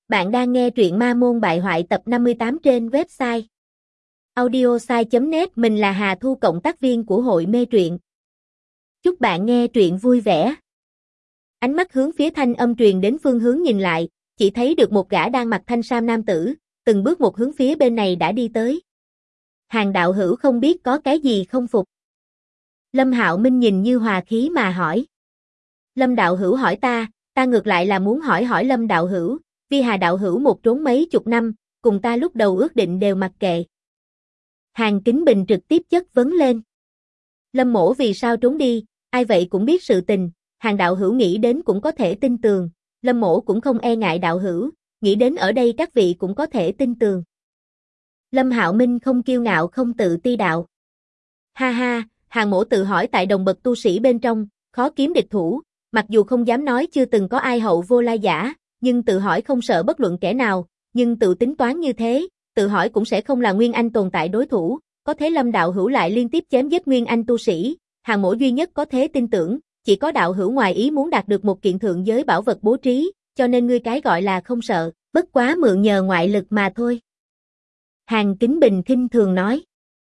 Bạn đang nghe truyện Ma Môn Bại Hoại tập 58 trên website audiosai.net. Mình là Hà Thu, cộng tác viên của hội mê truyện. Chúc bạn nghe truyện vui vẻ. Ánh mắt hướng phía thanh âm truyền đến phương hướng nhìn lại, chỉ thấy được một gã đang mặc thanh sam nam tử, từng bước một hướng phía bên này đã đi tới. Hàng đạo hữu không biết có cái gì không phục? Lâm Hạo Minh nhìn như hòa khí mà hỏi. Lâm đạo hữu hỏi ta ngược lại là muốn hỏi Lâm đạo hữu, vì Hà đạo hữu một trốn mấy chục năm, cùng ta lúc đầu ước định đều mặc kệ. Hàng Kính Bình trực tiếp chất vấn lên. Lâm mỗ vì sao trốn đi, ai vậy cũng biết sự tình, Hàng đạo hữu nghĩ đến cũng có thể tin tường, Lâm mỗ cũng không e ngại đạo hữu, nghĩ đến ở đây các vị cũng có thể tin tường. Lâm Hạo Minh không kiêu ngạo không tự ti đạo. Ha ha, Hàng mỗ tự hỏi tại đồng bậc tu sĩ bên trong, khó kiếm địch thủ, mặc dù không dám nói chưa từng có ai hậu vô lai giả, nhưng tự hỏi không sợ bất luận kẻ nào, nhưng tự tính toán như thế, tự hỏi cũng sẽ không là Nguyên Anh tồn tại đối thủ, có thế Lâm đạo hữu lại liên tiếp chém giết Nguyên Anh tu sĩ, Hàng mỗ duy nhất có thế tin tưởng, chỉ có đạo hữu ngoài ý muốn đạt được một kiện thượng giới bảo vật bố trí, cho nên ngươi cái gọi là không sợ, bất quá mượn nhờ ngoại lực mà thôi. Hàng Kính Bình khinh thường nói.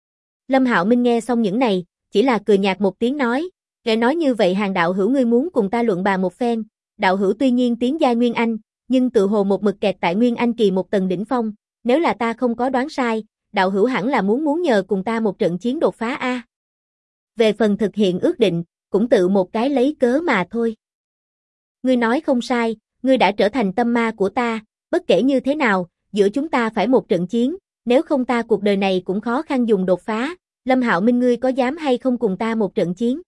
Lâm Hạo Minh nghe xong những này, chỉ là cười nhạt một tiếng nói, nghe nói như vậy Hàng đạo hữu ngươi muốn cùng ta luận bàn một phen, đạo hữu tuy nhiên tiến giai Nguyên Anh, nhưng tự hồ một mực kẹt tại Nguyên Anh kỳ một tầng đỉnh phong, nếu là ta không có đoán sai, đạo hữu hẳn là muốn nhờ cùng ta một trận chiến đột phá a. Về phần thực hiện ước định, cũng tự một cái lấy cớ mà thôi. Ngươi nói không sai, ngươi đã trở thành tâm ma của ta, bất kể như thế nào, giữa chúng ta phải một trận chiến, nếu không ta cuộc đời này cũng khó khăn dùng đột phá, Lâm Hạo Minh ngươi có dám hay không cùng ta một trận chiến?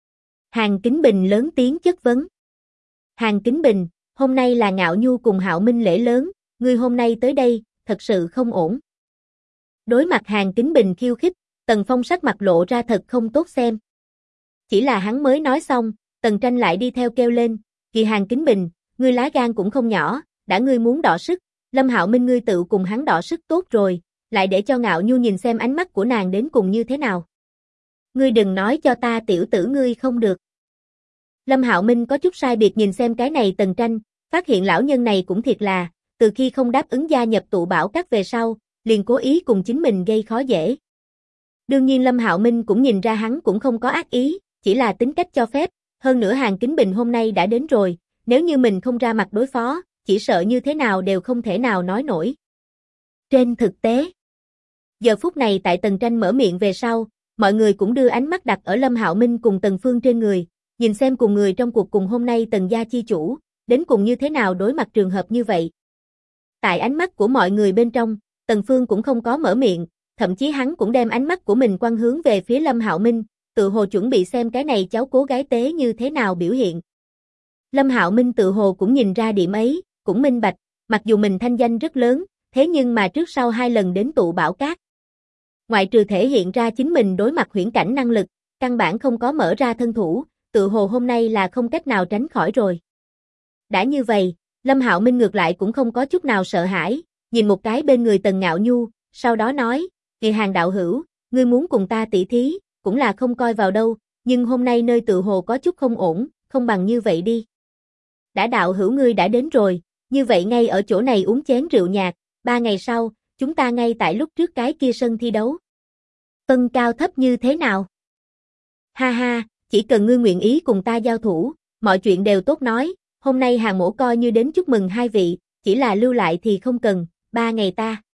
Hàng Kính Bình lớn tiếng chất vấn. Hàng Kính Bình, hôm nay là Ngạo Nhu cùng Hạo Minh lễ lớn, ngươi hôm nay tới đây, thật sự không ổn. Đối mặt Hàng Kính Bình khiêu khích, Tần Phong sắc mặt lộ ra thật không tốt xem. Chỉ là hắn mới nói xong, Tần Tranh lại đi theo kêu lên, kỳ Hàng Kính Bình, ngươi lá gan cũng không nhỏ, đã ngươi muốn đọ sức, Lâm Hạo Minh ngươi tự cùng hắn đọ sức tốt rồi, lại để cho Ngạo Nhu nhìn xem ánh mắt của nàng đến cùng như thế nào. Ngươi đừng nói cho ta tiểu tử ngươi không được. Lâm Hạo Minh có chút sai biệt nhìn xem cái này Tần Tranh, phát hiện lão nhân này cũng thiệt là, từ khi không đáp ứng gia nhập tụ bảo các về sau, liền cố ý cùng chính mình gây khó dễ. Đương nhiên Lâm Hạo Minh cũng nhìn ra hắn cũng không có ác ý, chỉ là tính cách cho phép, hơn nữa Hàng Kính Bình hôm nay đã đến rồi, nếu như mình không ra mặt đối phó, chỉ sợ như thế nào đều không thể nào nói nổi. Trên thực tế, giờ phút này tại Tần Tranh mở miệng về sau, mọi người cũng đưa ánh mắt đặt ở Lâm Hạo Minh cùng Tần Phương trên người, nhìn xem cùng người trong cuộc cùng hôm nay Tần gia chi chủ, đến cùng như thế nào đối mặt trường hợp như vậy. Tại ánh mắt của mọi người bên trong, Tần Phương cũng không có mở miệng, thậm chí hắn cũng đem ánh mắt của mình quăng hướng về phía Lâm Hạo Minh, tự hồ chuẩn bị xem cái này cháu cố gái tế như thế nào biểu hiện. Lâm Hạo Minh tự hồ cũng nhìn ra điểm ấy, cũng minh bạch, mặc dù mình thanh danh rất lớn, thế nhưng mà trước sau 2 lần đến tụ bảo cát. Ngoại trừ thể hiện ra chính mình đối mặt huyễn cảnh năng lực, căn bản không có mở ra thân thủ, tự hồ hôm nay là không cách nào tránh khỏi rồi. Đã như vậy, Lâm Hạo Minh ngược lại cũng không có chút nào sợ hãi, nhìn một cái bên người Tần Ngạo Nhu, sau đó nói, "Kỳ Hàng đạo hữu, ngươi muốn cùng ta tỉ thí, cũng là không coi vào đâu, nhưng hôm nay nơi tự hồ có chút không ổn, không bằng như vậy đi. Đã đạo hữu ngươi đã đến rồi, như vậy ngay ở chỗ này uống chén rượu nhạt, 3 ngày sau, chúng ta ngay tại lúc trước cái kia sân thi đấu. Phân cao thấp như thế nào?" Ha ha, chỉ cần ngươi nguyện ý cùng ta giao thủ, mọi chuyện đều tốt nói, hôm nay Hàng mỗ coi như đến chúc mừng hai vị, chỉ là lưu lại thì không cần, 3 ngày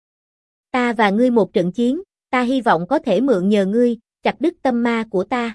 ta và ngươi một trận chiến, ta hy vọng có thể mượn nhờ ngươi, chặt đứt tâm ma của ta.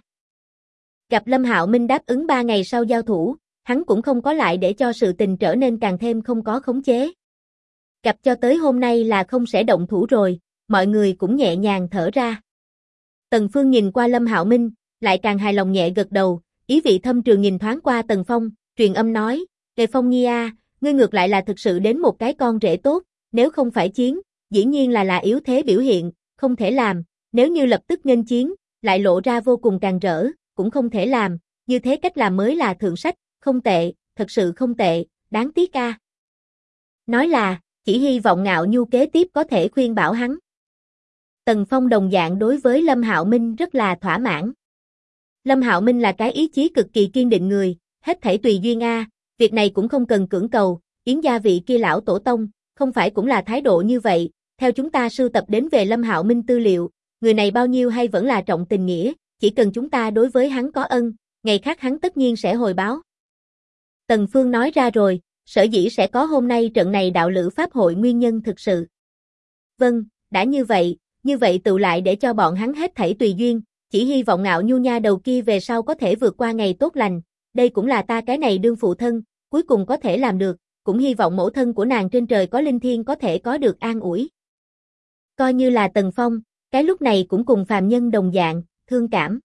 Gặp Lâm Hạo Minh đáp ứng 3 ngày sau giao thủ, hắn cũng không có lại để cho sự tình trở nên càng thêm không có khống chế. Gặp cho tới hôm nay là không sẽ động thủ rồi, mọi người cũng nhẹ nhàng thở ra. Tần Phương nhìn qua Lâm Hạo Minh, lại càng hài lòng nhẹ gật đầu, ý vị thâm trường nhìn thoáng qua Tần Phong, truyền âm nói, "Đề Phong nhi a, ngươi ngược lại là thực sự đến một cái con rể tốt, nếu không phải chiến, dĩ nhiên là yếu thế biểu hiện, không thể làm, nếu như lập tức nghênh chiến, lại lộ ra vô cùng càng rỡ, cũng không thể làm, như thế cách làm mới là thượng sách, không tệ, thật sự không tệ, đáng tiếc a." Nói là, chỉ hy vọng Ngạo Nhu kế tiếp có thể khuyên bảo hắn. Tần Phong đồng dạng đối với Lâm Hạo Minh rất là thỏa mãn. Lâm Hạo Minh là cái ý chí cực kỳ kiên định người, hết thảy tùy duyên a, việc này cũng không cần cưỡng cầu, Yến gia vị kia lão tổ tông, không phải cũng là thái độ như vậy, theo chúng ta sưu tập đến về Lâm Hạo Minh tư liệu, người này bao nhiêu hay vẫn là trọng tình nghĩa, chỉ cần chúng ta đối với hắn có ân, ngày khác hắn tất nhiên sẽ hồi báo. Tần Phương nói ra rồi, sở dĩ sẽ có hôm nay trận này đạo lữ pháp hội nguyên nhân thực sự. Vâng, đã như vậy tự lại để cho bọn hắn hết thảy tùy duyên, chỉ hy vọng Ngạo Nhu nha đầu kia về sau có thể vượt qua ngày tốt lành, đây cũng là ta cái này đương phụ thân, cuối cùng có thể làm được, cũng hy vọng mẫu thân của nàng trên trời có linh thiêng có thể có được an ủi. Coi như là Tần Phong, cái lúc này cũng cùng phàm nhân đồng dạng, thương cảm.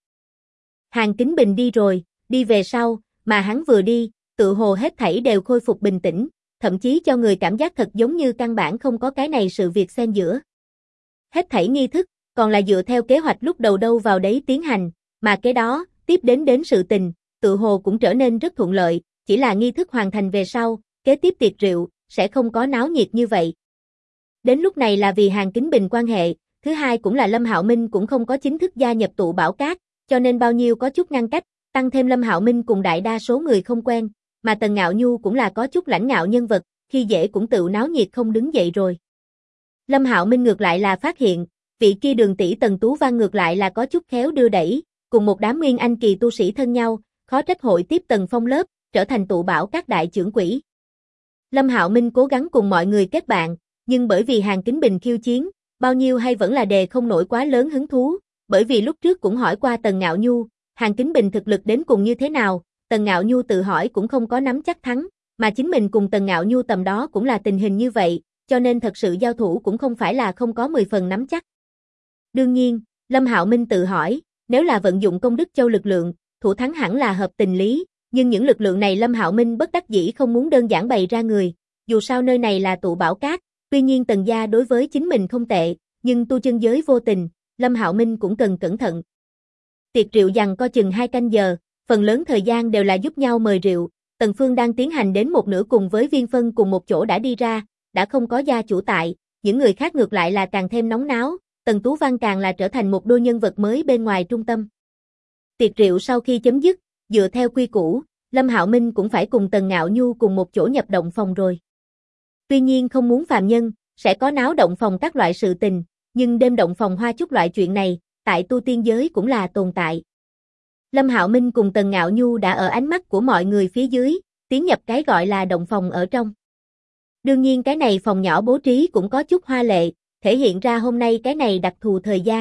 Hàn Kính Bình đi rồi, đi về sau, mà hắn vừa đi, tự hồ hết thảy đều khôi phục bình tĩnh, thậm chí cho người cảm giác thật giống như căn bản không có cái này sự việc xen giữa. Hết thảy nghi thức, còn là dựa theo kế hoạch lúc đầu đâu vào đấy tiến hành, mà kế đó, tiếp đến sự tình, tự hồ cũng trở nên rất thuận lợi, chỉ là nghi thức hoàn thành về sau, kế tiếp tiệc rượu, sẽ không có náo nhiệt như vậy. Đến lúc này là vì Hàn Kính Bình quan hệ, thứ hai cũng là Lâm Hạo Minh cũng không có chính thức gia nhập tụ bảo cát, cho nên bao nhiêu có chút ngăn cách, tăng thêm Lâm Hạo Minh cùng đại đa số người không quen, mà Tần Ngạo Nhu cũng là có chút lãnh ngạo nhân vật, khi dễ cũng tự náo nhiệt không đứng dậy rồi. Lâm Hạo Minh ngược lại là phát hiện, vị kia Đường tỷ Tần Tú Văn ngược lại là có chút khéo đưa đẩy, cùng một đám nguyên anh kỳ tu sĩ thân nhau, khó trách hội tiếp Tần Phong lớp, trở thành tụ bảo các đại trưởng quỹ. Lâm Hạo Minh cố gắng cùng mọi người kết bạn, nhưng bởi vì Hàn Kính Bình khiêu chiến, bao nhiêu hay vẫn là đề không nổi quá lớn hứng thú, bởi vì lúc trước cũng hỏi qua Tần Ngạo Nhu, Hàn Kính Bình thực lực đến cùng như thế nào, Tần Ngạo Nhu tự hỏi cũng không có nắm chắc thắng, mà chính mình cùng Tần Ngạo Nhu tầm đó cũng là tình hình như vậy, cho nên thật sự giao thủ cũng không phải là không có 10 phần nắm chắc. Đương nhiên, Lâm Hạo Minh tự hỏi, nếu là vận dụng công đức châu lực lượng, thủ thắng hẳn là hợp tình lý, nhưng những lực lượng này Lâm Hạo Minh bất đắc dĩ không muốn đơn giản bày ra người, dù sao nơi này là tụ bảo cát, tuy nhiên Tần gia đối với chính mình không tệ, nhưng tu chân giới vô tình, Lâm Hạo Minh cũng cần cẩn thận. Tiệc rượu dằng co chừng 2 canh giờ, phần lớn thời gian đều là giúp nhau mời rượu, Tần Phương đang tiến hành đến một nửa cùng với Viên Phân cùng một chỗ đã đi ra, đã không có gia chủ tại, những người khác ngược lại là càng thêm nóng náo, Tần Tú Văn càng là trở thành một đôi nhân vật mới bên ngoài trung tâm. Tiệc rượu sau khi chấm dứt, dựa theo quy củ, Lâm Hạo Minh cũng phải cùng Tần Ngạo Nhu cùng một chỗ nhập động phòng rồi. Tuy nhiên không muốn phàm nhân, sẽ có náo động phòng các loại sự tình, nhưng đêm động phòng hoa chúc loại chuyện này, tại tu tiên giới cũng là tồn tại. Lâm Hạo Minh cùng Tần Ngạo Nhu đã ở ánh mắt của mọi người phía dưới, tiến nhập cái gọi là động phòng ở trong. Đương nhiên cái này phòng nhỏ bố trí cũng có chút hoa lệ, thể hiện ra hôm nay cái này đặc thù thời gian.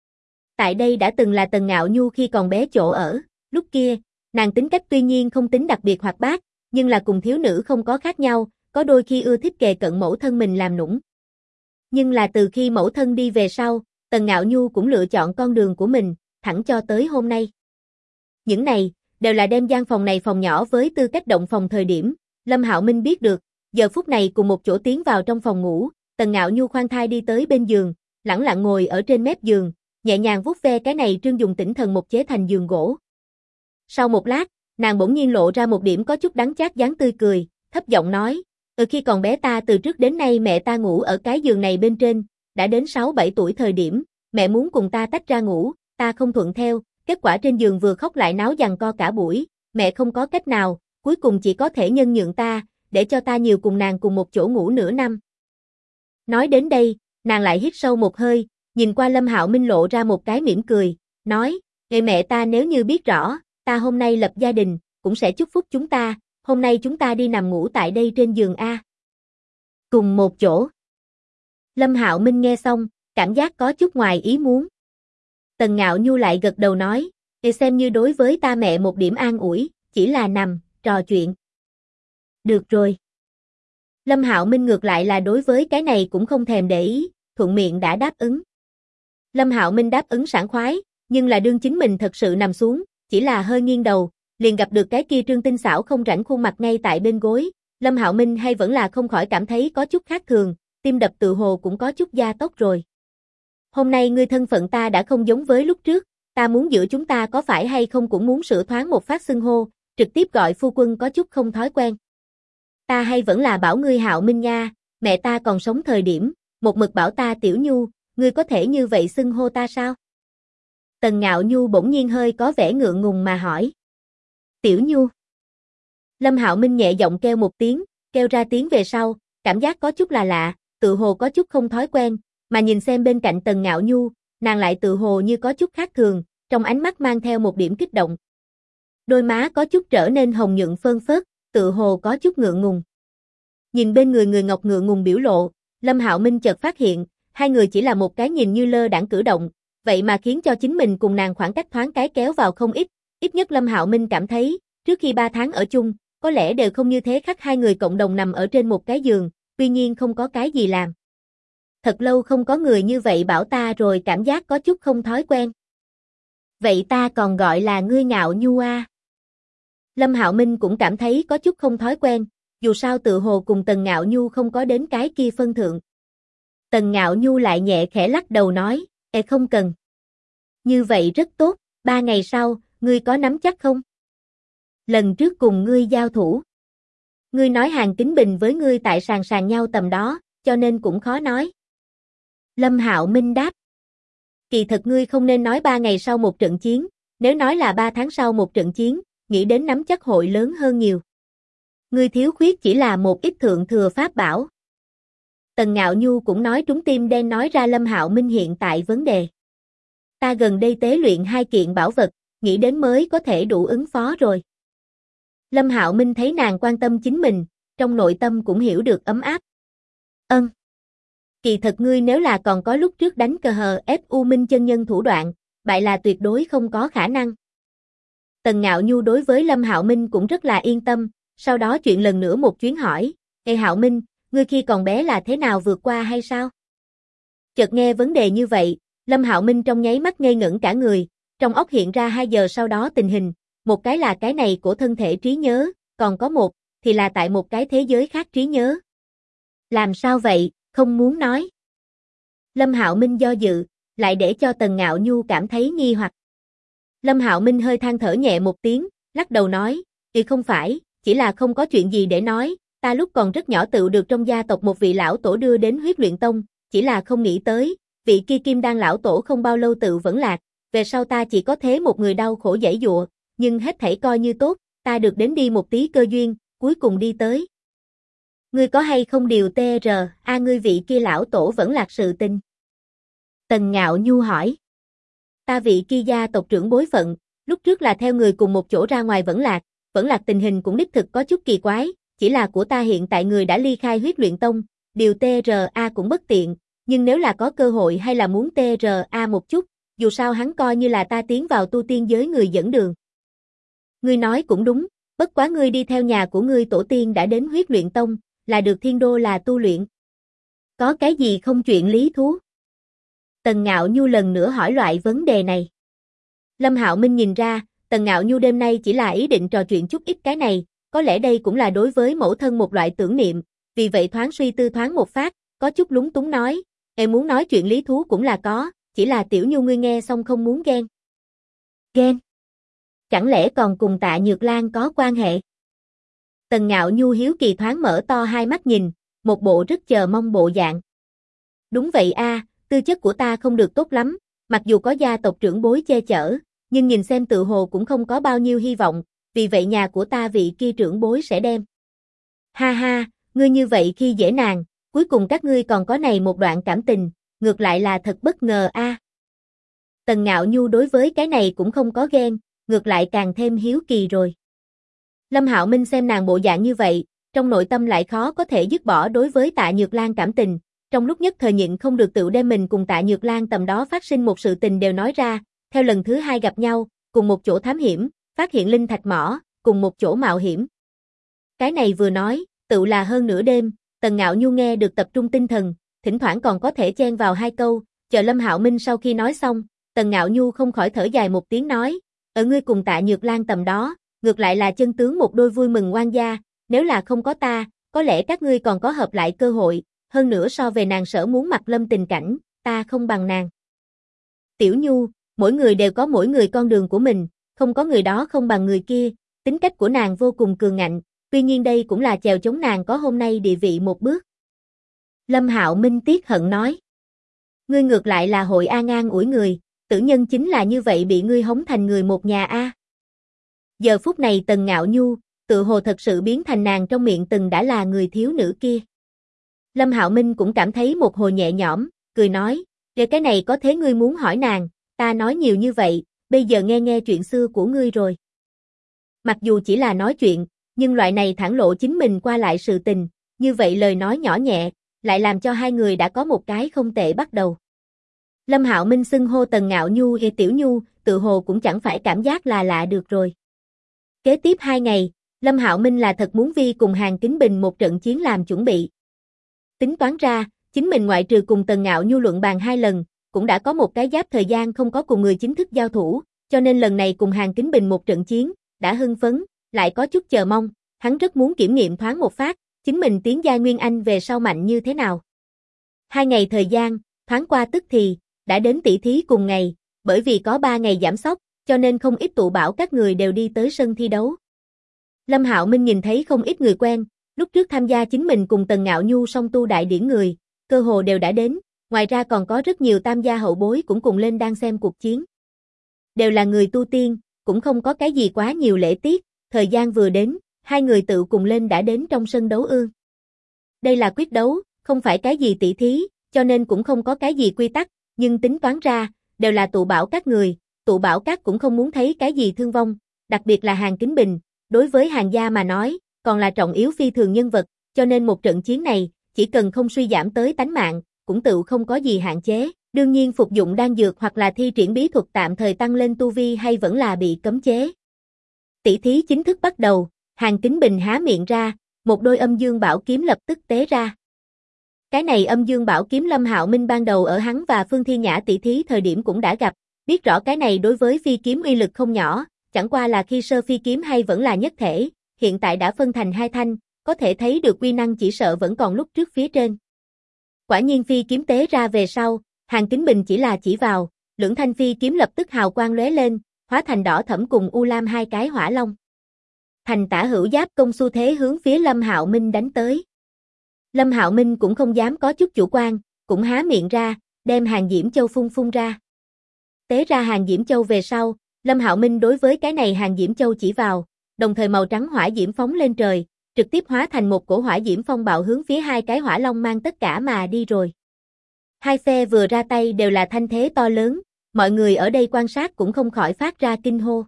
Tại đây đã từng là Tần Ngạo Nhu khi còn bé chỗ ở, lúc kia, nàng tính cách tuy nhiên không tính đặc biệt hoạt bát, nhưng là cùng thiếu nữ không có khác nhau, có đôi khi ưa thích kề cận mẫu thân mình làm nũng. Nhưng là từ khi mẫu thân đi về sau, Tần Ngạo Nhu cũng lựa chọn con đường của mình, thẳng cho tới hôm nay. Những này, đều là đem gian phòng này phòng nhỏ với tư cách động phòng thời điểm, Lâm Hạo Minh biết được, giờ phút này cùng một chỗ tiến vào trong phòng ngủ, Tần Ngạo Nhu khoan thai đi tới bên giường, lẳng lặng ngồi ở trên mép giường, nhẹ nhàng vuốt ve cái này trương dùng tĩnh thần một chế thành giường gỗ. Sau một lát, nàng bỗng nhiên lộ ra một điểm có chút đắng chát dáng tươi cười, thấp giọng nói, khi còn bé ta từ trước đến nay mẹ ta ngủ ở cái giường này bên trên, đã đến 6-7 tuổi thời điểm, mẹ muốn cùng ta tách ra ngủ, ta không thuận theo, kết quả trên giường vừa khóc lại náo giằng co cả buổi, mẹ không có cách nào, cuối cùng chỉ có thể nhân nhượng ta, để cho ta nhiều cùng nàng cùng một chỗ ngủ nửa năm. Nói đến đây, nàng lại hít sâu một hơi, nhìn qua Lâm Hạo Minh lộ ra một cái mỉm cười, nói, mẹ ta nếu như biết rõ, ta hôm nay lập gia đình, cũng sẽ chúc phúc chúng ta, hôm nay chúng ta đi nằm ngủ tại đây trên giường A. Cùng một chỗ. Lâm Hạo Minh nghe xong, cảm giác có chút ngoài ý muốn. Tần Ngạo Nhu lại gật đầu nói, xem như đối với ta mẹ một điểm an ủi, chỉ là nằm, trò chuyện. Được rồi. Lâm Hạo Minh ngược lại là đối với cái này cũng không thèm để ý, thuận miệng đã đáp ứng. Lâm Hạo Minh đáp ứng sảng khoái, nhưng là đương chính mình thật sự nằm xuống, chỉ là hơi nghiêng đầu, liền gặp được cái kia trương tinh xảo không rảnh khuôn mặt ngay tại bên gối, Lâm Hạo Minh hay vẫn là không khỏi cảm thấy có chút khác thường, tim đập tự hồ cũng có chút gia tốc rồi. Hôm nay ngươi thân phận ta đã không giống với lúc trước, ta muốn giữa chúng ta có phải hay không cũng muốn sửa thoáng một phát xưng hô, trực tiếp gọi phu quân có chút không thói quen. Ta hay vẫn là bảo ngươi Hạo Minh nha, mẹ ta còn sống thời điểm, một mực bảo ta Tiểu Nhu, ngươi có thể như vậy xưng hô ta sao? Tần Ngạo Nhu bỗng nhiên hơi có vẻ ngượng ngùng mà hỏi. Tiểu Nhu. Lâm Hạo Minh nhẹ giọng kêu một tiếng, kêu ra tiếng về sau, cảm giác có chút là lạ, tự hồ có chút không thói quen, mà nhìn xem bên cạnh Tần Ngạo Nhu, nàng lại tự hồ như có chút khác thường, trong ánh mắt mang theo một điểm kích động. Đôi má có chút trở nên hồng nhuận phơn phớt, tự hồ có chút ngượng ngùng. Nhìn bên người người ngọc ngượng ngùng biểu lộ, Lâm Hạo Minh chợt phát hiện, hai người chỉ là một cái nhìn như lơ đãng cử động, vậy mà khiến cho chính mình cùng nàng khoảng cách thoáng cái kéo vào không ít nhất Lâm Hạo Minh cảm thấy, trước khi 3 tháng ở chung, có lẽ đều không như thế khắc hai người cộng đồng nằm ở trên một cái giường, tuy nhiên không có cái gì làm. Thật lâu không có người như vậy bảo ta rồi cảm giác có chút không thói quen. Vậy ta còn gọi là ngươi Ngạo Nhu à? Lâm Hạo Minh cũng cảm thấy có chút không thói quen, dù sao tự hồ cùng Tần Ngạo Nhu không có đến cái kia phân thượng. Tần Ngạo Nhu lại nhẹ khẽ lắc đầu nói, không cần. Như vậy rất tốt, 3 ngày sau, ngươi có nắm chắc không? Lần trước cùng ngươi giao thủ. Ngươi nói Hàn Kính Bình với ngươi tại sàn nhau tầm đó, cho nên cũng khó nói. Lâm Hạo Minh đáp. Kỳ thật ngươi không nên nói 3 ngày sau một trận chiến, nếu nói là 3 tháng sau một trận chiến, nghĩ đến nắm chắc hội lớn hơn nhiều. Ngươi thiếu khuyết chỉ là một ít thượng thừa pháp bảo. Tần Ngạo Nhu cũng nói trúng tim đen nói ra Lâm Hạo Minh hiện tại vấn đề. Ta gần đây tế luyện 2 kiện bảo vật, nghĩ đến mới có thể đủ ứng phó rồi. Lâm Hạo Minh thấy nàng quan tâm chính mình, trong nội tâm cũng hiểu được ấm áp. Kỳ thật ngươi nếu là còn có lúc trước đánh cờ hờ ép U Minh chân nhân thủ đoạn, bại là tuyệt đối không có khả năng. Tần Ngạo Nhu đối với Lâm Hạo Minh cũng rất là yên tâm, sau đó chuyện lần nữa một chuyến hỏi, Hạo Minh, ngươi khi còn bé là thế nào vượt qua hay sao? Chợt nghe vấn đề như vậy, Lâm Hạo Minh trong nháy mắt ngây ngẩn cả người, trong óc hiện ra 2 giờ sau đó tình hình, một cái là cái này của thân thể trí nhớ, còn có một, thì là tại một cái thế giới khác trí nhớ. Làm sao vậy, không muốn nói. Lâm Hạo Minh do dự, lại để cho Tần Ngạo Nhu cảm thấy nghi hoặc. Lâm Hạo Minh hơi than thở nhẹ một tiếng, lắc đầu nói, không phải, chỉ là không có chuyện gì để nói, ta lúc còn rất nhỏ tự được trong gia tộc một vị lão tổ đưa đến Huyết Luyện Tông, chỉ là không nghĩ tới, vị kia Kim Đan lão tổ không bao lâu tự vẫn lạc, về sau ta chỉ có thế một người đau khổ giãy giụa, nhưng hết thảy coi như tốt, ta được đến đi một tí cơ duyên, cuối cùng đi tới. Ngươi có hay không điều ngươi vị kia lão tổ vẫn lạc sự tình? Tần Ngạo Nhu hỏi. Ta vị kia gia tộc trưởng bối phận, lúc trước là theo người cùng một chỗ ra ngoài vẫn lạc tình hình cũng đích thực có chút kỳ quái, chỉ là của ta hiện tại người đã ly khai Huyết Luyện Tông, điều cũng bất tiện, nhưng nếu là có cơ hội hay là muốn một chút, dù sao hắn coi như là ta tiến vào tu tiên giới người dẫn đường. Ngươi nói cũng đúng, bất quá ngươi đi theo nhà của ngươi tổ tiên đã đến Huyết Luyện Tông, là được Thiên Đô là tu luyện. Có cái gì không chuyện lý thú? Tần Ngạo Nhu lần nữa hỏi loại vấn đề này. Lâm Hạo Minh nhìn ra, Tần Ngạo Nhu đêm nay chỉ là ý định trò chuyện chút ít cái này, có lẽ đây cũng là đối với mẫu thân một loại tưởng niệm, vì vậy thoáng suy tư thoáng một phát, có chút lúng túng nói, em muốn nói chuyện lý thú cũng là có, chỉ là Tiểu Nhu ngươi nghe xong không muốn ghen. Ghen? Chẳng lẽ còn cùng Tạ Nhược Lan có quan hệ? Tần Ngạo Nhu hiếu kỳ thoáng mở to hai mắt nhìn, một bộ rất chờ mong bộ dạng. Đúng vậy a, tư chất của ta không được tốt lắm, mặc dù có gia tộc trưởng bối che chở, nhưng nhìn xem tự hồ cũng không có bao nhiêu hy vọng, vì vậy nhà của ta vị kia trưởng bối sẽ đem. Ha ha, ngươi như vậy khi dễ nàng, cuối cùng các ngươi còn có này một đoạn cảm tình, ngược lại là thật bất ngờ a. Tần Ngạo Nhu đối với cái này cũng không có ghen, ngược lại càng thêm hiếu kỳ rồi. Lâm Hạo Minh xem nàng bộ dạng như vậy, trong nội tâm lại khó có thể dứt bỏ đối với Tạ Nhược Lan cảm tình, trong lúc nhất thời nhịn không được tự đem mình cùng Tạ Nhược Lan tầm đó phát sinh một sự tình đều nói ra, theo lần thứ 2 gặp nhau, cùng một chỗ thám hiểm, phát hiện linh thạch mỏ, cùng một chỗ mạo hiểm. Cái này vừa nói, tự là hơn nửa đêm, Tần Ngạo Nhu nghe được tập trung tinh thần, thỉnh thoảng còn có thể chen vào 2 câu, chờ Lâm Hạo Minh sau khi nói xong, Tần Ngạo Nhu không khỏi thở dài một tiếng nói, ở ngươi cùng Tạ Nhược Lan tầm đó, ngược lại là chân tướng một đôi vui mừng oan gia, nếu là không có ta, có lẽ các ngươi còn có hợp lại cơ hội, hơn nữa so về nàng sở muốn mặc lâm tình cảnh, ta không bằng nàng. Tiểu Nhu, mỗi người đều có mỗi người con đường của mình, không có người đó không bằng người kia, tính cách của nàng vô cùng cường ngạnh, tuy nhiên đây cũng là chèo chống nàng có hôm nay địa vị một bước. Lâm Hạo Minh tiếc hận nói. Ngươi ngược lại là hội an an ủi người, tử nhân chính là như vậy bị ngươi hống thành người một nhà a. Giờ phút này Tần Ngạo Nhu, tự hồ thật sự biến thành nàng trong miệng từng đã là người thiếu nữ kia. Lâm Hạo Minh cũng cảm thấy một hồi nhẹ nhõm, cười nói, về cái này có thế ngươi muốn hỏi nàng, ta nói nhiều như vậy, bây giờ nghe nghe chuyện xưa của ngươi rồi. Mặc dù chỉ là nói chuyện, nhưng loại này thẳng lộ chính mình qua lại sự tình, như vậy lời nói nhỏ nhẹ, lại làm cho hai người đã có một cái không tệ bắt đầu. Lâm Hạo Minh xưng hô Tần Ngạo Nhu hay Tiểu Nhu, tự hồ cũng chẳng phải cảm giác là lạ được rồi. Kế tiếp 2 ngày, Lâm Hạo Minh là thật muốn vi cùng Hàn Kính Bình một trận chiến làm chuẩn bị. Tính toán ra, chính mình ngoại trừ cùng Tần Ngạo Nhu luận bàn 2 lần, cũng đã có một cái giáp thời gian không có cùng người chính thức giao thủ, cho nên lần này cùng Hàn Kính Bình một trận chiến, đã hưng phấn, lại có chút chờ mong, hắn rất muốn kiểm nghiệm thoáng một phát, chính mình tiến giai Nguyên Anh về sau mạnh như thế nào. 2 ngày thời gian, thoáng qua tức thì, đã đến tỷ thí cùng ngày, bởi vì có 3 ngày giảm sóc, cho nên không ít tụ bảo các người đều đi tới sân thi đấu. Lâm Hạo Minh nhìn thấy không ít người quen, lúc trước tham gia chính mình cùng Tần Ngạo Nhu song tu đại điển người, cơ hồ đều đã đến, ngoài ra còn có rất nhiều tam gia hậu bối cũng cùng lên đang xem cuộc chiến. Đều là người tu tiên, cũng không có cái gì quá nhiều lễ tiết, thời gian vừa đến, hai người tự cùng lên đã đến trong sân đấu ương. Đây là quyết đấu, không phải cái gì tỷ thí, cho nên cũng không có cái gì quy tắc, nhưng tính toán ra, đều là tụ bảo các người, tụ bảo các cũng không muốn thấy cái gì thương vong, đặc biệt là Hàn Kính Bình, đối với Hàn gia mà nói, còn là trọng yếu phi thường nhân vật, cho nên một trận chiến này, chỉ cần không suy giảm tới tánh mạng, cũng tự không có gì hạn chế, đương nhiên phục dụng đan dược hoặc là thi triển bí thuật tạm thời tăng lên tu vi hay vẫn là bị cấm chế. Tỷ thí chính thức bắt đầu, Hàn Kính Bình há miệng ra, một đôi âm dương bảo kiếm lập tức tế ra. Cái này âm dương bảo kiếm Lâm Hạo Minh ban đầu ở hắn và Phương Thiên Nhã tỷ thí thời điểm cũng đã gặp, biết rõ cái này đối với phi kiếm uy lực không nhỏ, chẳng qua là khi sơ phi kiếm hay vẫn là nhất thể, hiện tại đã phân thành 2 thanh, có thể thấy được uy năng chỉ sợ vẫn còn lúc trước phía trên. Quả nhiên phi kiếm tế ra về sau, Hàn Kính Bình chỉ là chỉ vào, lưỡng thanh phi kiếm lập tức hào quang lóe lên, hóa thành đỏ thẫm cùng u lam 2 cái hỏa long. Thành tả hữu giáp công xu thế hướng phía Lâm Hạo Minh đánh tới. Lâm Hạo Minh cũng không dám có chút chủ quan, cũng há miệng ra, đem Hàn Diễm Châu phun ra. Tế ra Hàn Diễm Châu về sau, Lâm Hạo Minh đối với cái này Hàn Diễm Châu chỉ vào, đồng thời màu trắng hỏa diễm phóng lên trời, trực tiếp hóa thành một cổ hỏa diễm phong bạo hướng phía 2 cái hỏa long mang tất cả mà đi rồi. Hai phe vừa ra tay đều là thanh thế to lớn, mọi người ở đây quan sát cũng không khỏi phát ra kinh hô.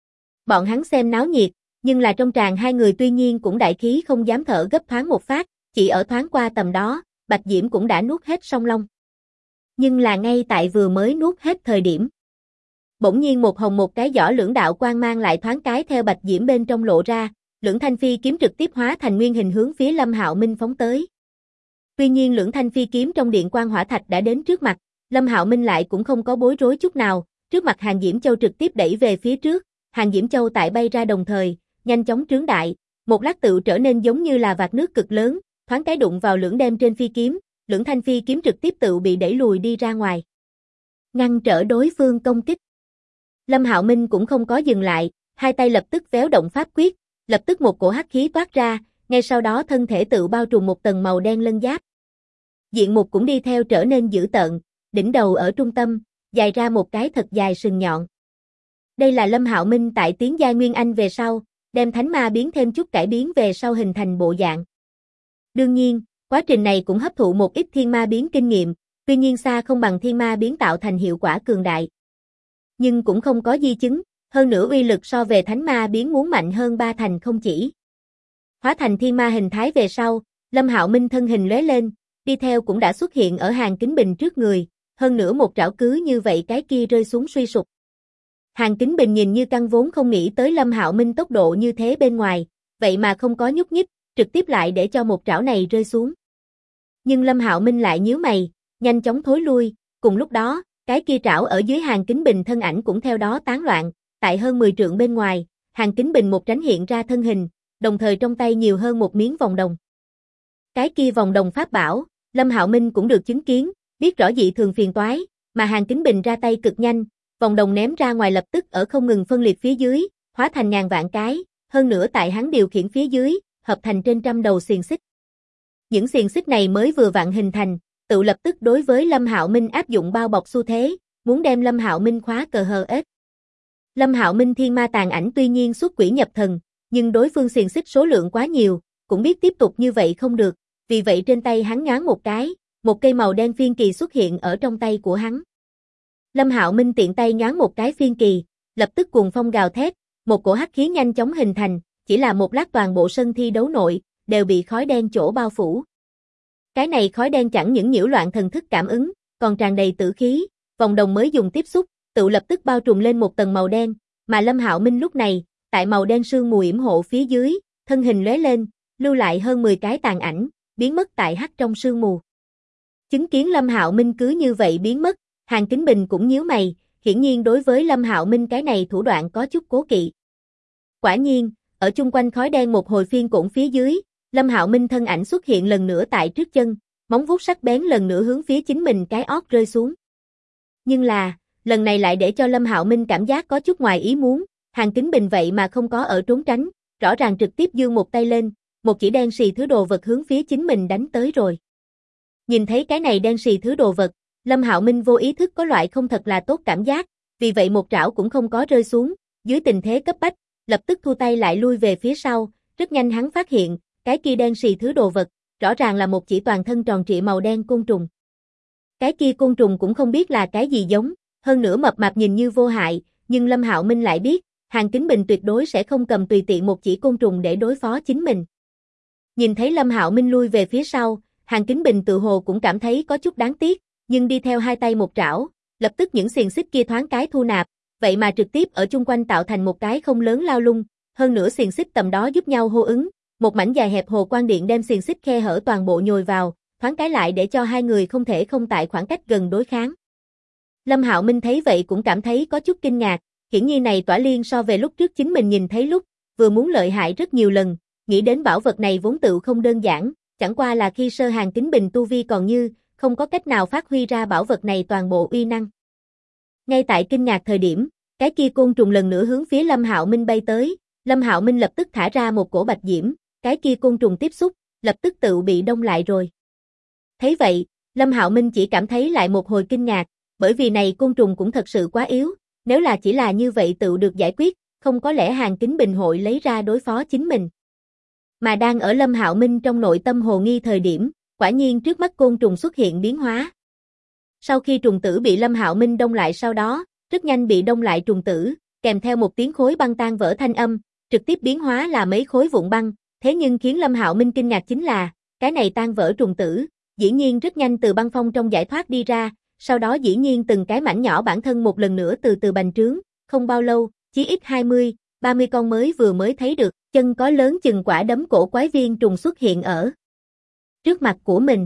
Bọn hắn xem náo nhiệt, nhưng là trong tràng hai người tuy nhiên cũng đại khí không dám thở gấp thoáng một phát, chỉ ở thoáng qua tầm đó, Bạch Diễm cũng đã nuốt hết song long. Nhưng là ngay tại vừa mới nuốt hết thời điểm. Bỗng nhiên một hồng một cái giỏ lưỡng đạo quang mang lại thoáng cái theo Bạch Diễm bên trong lộ ra, lưỡng thanh phi kiếm trực tiếp hóa thành nguyên hình hướng phía Lâm Hạo Minh phóng tới. Tuy nhiên lưỡng thanh phi kiếm trong điện quang hỏa thạch đã đến trước mặt, Lâm Hạo Minh lại cũng không có bối rối chút nào, trước mặt Hàn Diễm Châu trực tiếp đẩy về phía trước, Hàn Diễm Châu tại bay ra đồng thời, nhanh chóng trướng đại, một lát tự trở nên giống như là vạc nước cực lớn, thoáng cái đụng vào lưỡng đem trên phi kiếm, lưỡng thanh phi kiếm trực tiếp tự bị đẩy lùi đi ra ngoài. Ngăn trở đối phương công kích. Lâm Hạo Minh cũng không có dừng lại, hai tay lập tức véo động pháp quyết, lập tức một cổ hắc khí toát ra, ngay sau đó thân thể tự bao trùm một tầng màu đen lân giáp. Diện mục cũng đi theo trở nên dữ tợn, đỉnh đầu ở trung tâm, dài ra một cái thật dài sừng nhọn. Đây là Lâm Hạo Minh tại tiến giai Nguyên Anh về sau, đem thánh ma biến thêm chút cải biến về sau hình thành bộ dạng. Đương nhiên, quá trình này cũng hấp thụ một ít thiên ma biến kinh nghiệm, tuy nhiên xa không bằng thiên ma biến tạo thành hiệu quả cường đại. Nhưng cũng không có di chứng, hơn nữa uy lực so về thánh ma biến muốn mạnh hơn 3 thành không chỉ. Hóa thành thiên ma hình thái về sau, Lâm Hạo Minh thân hình lóe lên, đi theo cũng đã xuất hiện ở Hàn Kính Bình trước người, hơn nữa một trảo cứ như vậy cái kia rơi xuống suy sụp. Hàn Kính Bình nhìn như căng vốn không nghĩ tới Lâm Hạo Minh tốc độ như thế bên ngoài, vậy mà không có nhúc nhích, trực tiếp lại để cho một trảo này rơi xuống. Nhưng Lâm Hạo Minh lại nhíu mày, nhanh chóng thối lui, cùng lúc đó, cái kia trảo ở dưới Hàn Kính Bình thân ảnh cũng theo đó tán loạn, tại hơn 10 trượng bên ngoài, Hàn Kính Bình một tránh hiện ra thân hình, đồng thời trong tay nhiều hơn một miếng vòng đồng. Cái kia vòng đồng pháp bảo, Lâm Hạo Minh cũng được chứng kiến, biết rõ dị thường phiền toái, mà Hàn Kính Bình ra tay cực nhanh, vòng đồng ném ra ngoài lập tức ở không ngừng phân liệt phía dưới, hóa thành ngàn vạn cái, hơn nữa tại hắn điều khiển phía dưới, hợp thành trên trăm đầu xiềng xích. Những xiềng xích này mới vừa vặn hình thành, tự lập tức đối với Lâm Hạo Minh áp dụng bao bọc xu thế, muốn đem Lâm Hạo Minh khóa cờ hờ ết. Lâm Hạo Minh thiên ma tàn ảnh tuy nhiên xuất quỷ nhập thần, nhưng đối phương xiềng xích số lượng quá nhiều, cũng biết tiếp tục như vậy không được, vì vậy trên tay hắn nhoáng một cái, một cây màu đen phiên kỳ xuất hiện ở trong tay của hắn. Lâm Hạo Minh tiện tay nhoáng một cái phiên kỳ, lập tức cuồng phong gào thét, một cổ hắc khí nhanh chóng hình thành, chỉ là một lát toàn bộ sân thi đấu nội đều bị khói đen chỗ bao phủ. Cái này khói đen chẳng những nhiễu loạn thần thức cảm ứng, còn tràn đầy tử khí, vòng đồng mới dùng tiếp xúc, tự lập tức bao trùm lên một tầng màu đen, mà Lâm Hạo Minh lúc này, tại màu đen sương mù yểm hộ phía dưới, thân hình lóe lên, lưu lại hơn 10 cái tàn ảnh, biến mất tại hắc trong sương mù. Chứng kiến Lâm Hạo Minh cứ như vậy biến mất, Hàn Kính Bình cũng nhíu mày, hiển nhiên đối với Lâm Hạo Minh cái này thủ đoạn có chút cố kỵ. Quả nhiên, ở chung quanh khói đen một hồi phiên cổn phía dưới, Lâm Hạo Minh thân ảnh xuất hiện lần nữa tại trước chân, móng vuốt sắc bén lần nữa hướng phía chính mình cái ót rơi xuống. Nhưng là, lần này lại để cho Lâm Hạo Minh cảm giác có chút ngoài ý muốn, Hàn Kính Bình vậy mà không có ở trốn tránh, rõ ràng trực tiếp giương một tay lên, một chỉ đen xì thứ đồ vật hướng phía chính mình đánh tới rồi. Nhìn thấy cái này đen xì thứ đồ vật, Lâm Hạo Minh vô ý thức có loại không thật là tốt cảm giác, vì vậy một trảo cũng không có rơi xuống, dưới tình thế cấp bách, lập tức thu tay lại lui về phía sau, rất nhanh hắn phát hiện, cái kia đen xì thứ đồ vật, rõ ràng là một chỉ toàn thân tròn trịa màu đen côn trùng. Cái kia côn trùng cũng không biết là cái gì giống, hơn nữa mập mạp nhìn như vô hại, nhưng Lâm Hạo Minh lại biết, Hàn Kính Bình tuyệt đối sẽ không cầm tùy tiện một chỉ côn trùng để đối phó chính mình. Nhìn thấy Lâm Hạo Minh lui về phía sau, Hàn Kính Bình tự hồ cũng cảm thấy có chút đáng tiếc, nhưng đi theo hai tay một trảo, lập tức những xiềng xích kia thoáng cái thu nạp, vậy mà trực tiếp ở chung quanh tạo thành một cái không lớn lao lung, hơn nữa xiềng xích tầm đó giúp nhau hô ứng, một mảnh dài hẹp hồ quang điện đem xiềng xích khe hở toàn bộ nhồi vào, thoáng cái lại để cho hai người không thể không tại khoảng cách gần đối kháng. Lâm Hạo Minh thấy vậy cũng cảm thấy có chút kinh ngạc, hiển nhiên này tỏa liên so về lúc trước chính mình nhìn thấy lúc, vừa muốn lợi hại rất nhiều lần, nghĩ đến bảo vật này vốn tự không đơn giản, chẳng qua là khi sơ Hàn Kính Bình tu vi còn như, không có cách nào phát huy ra bảo vật này toàn bộ uy năng. Ngay tại kinh ngạc thời điểm, cái kia côn trùng lần nữa hướng phía Lâm Hạo Minh bay tới, Lâm Hạo Minh lập tức thả ra một cổ bạch diễm, cái kia côn trùng tiếp xúc, lập tức tự bị đông lại rồi. Thấy vậy, Lâm Hạo Minh chỉ cảm thấy lại một hồi kinh ngạc, bởi vì này côn trùng cũng thật sự quá yếu, nếu là chỉ là như vậy tự được giải quyết, không có lẽ Hàn Kính Bình hội lấy ra đối phó chính mình. Mà đang ở Lâm Hạo Minh trong nội tâm hồ nghi thời điểm, quả nhiên trước mắt côn trùng xuất hiện biến hóa. Sau khi trùng tử bị Lâm Hạo Minh đông lại sau đó, rất nhanh bị đông lại trùng tử, kèm theo một tiếng khối băng tan vỡ thanh âm, trực tiếp biến hóa là mấy khối vụn băng, thế nhưng khiến Lâm Hạo Minh kinh ngạc chính là, cái này tan vỡ trùng tử, dĩ nhiên rất nhanh từ băng phong trong giải thoát đi ra, sau đó dĩ nhiên từng cái mảnh nhỏ bản thân một lần nữa từ từ bành trướng, không bao lâu, chí ít 20, 30 con mới thấy được, chân có lớn chừng quả đấm cổ quái viên trùng xuất hiện ở trước mặt của mình.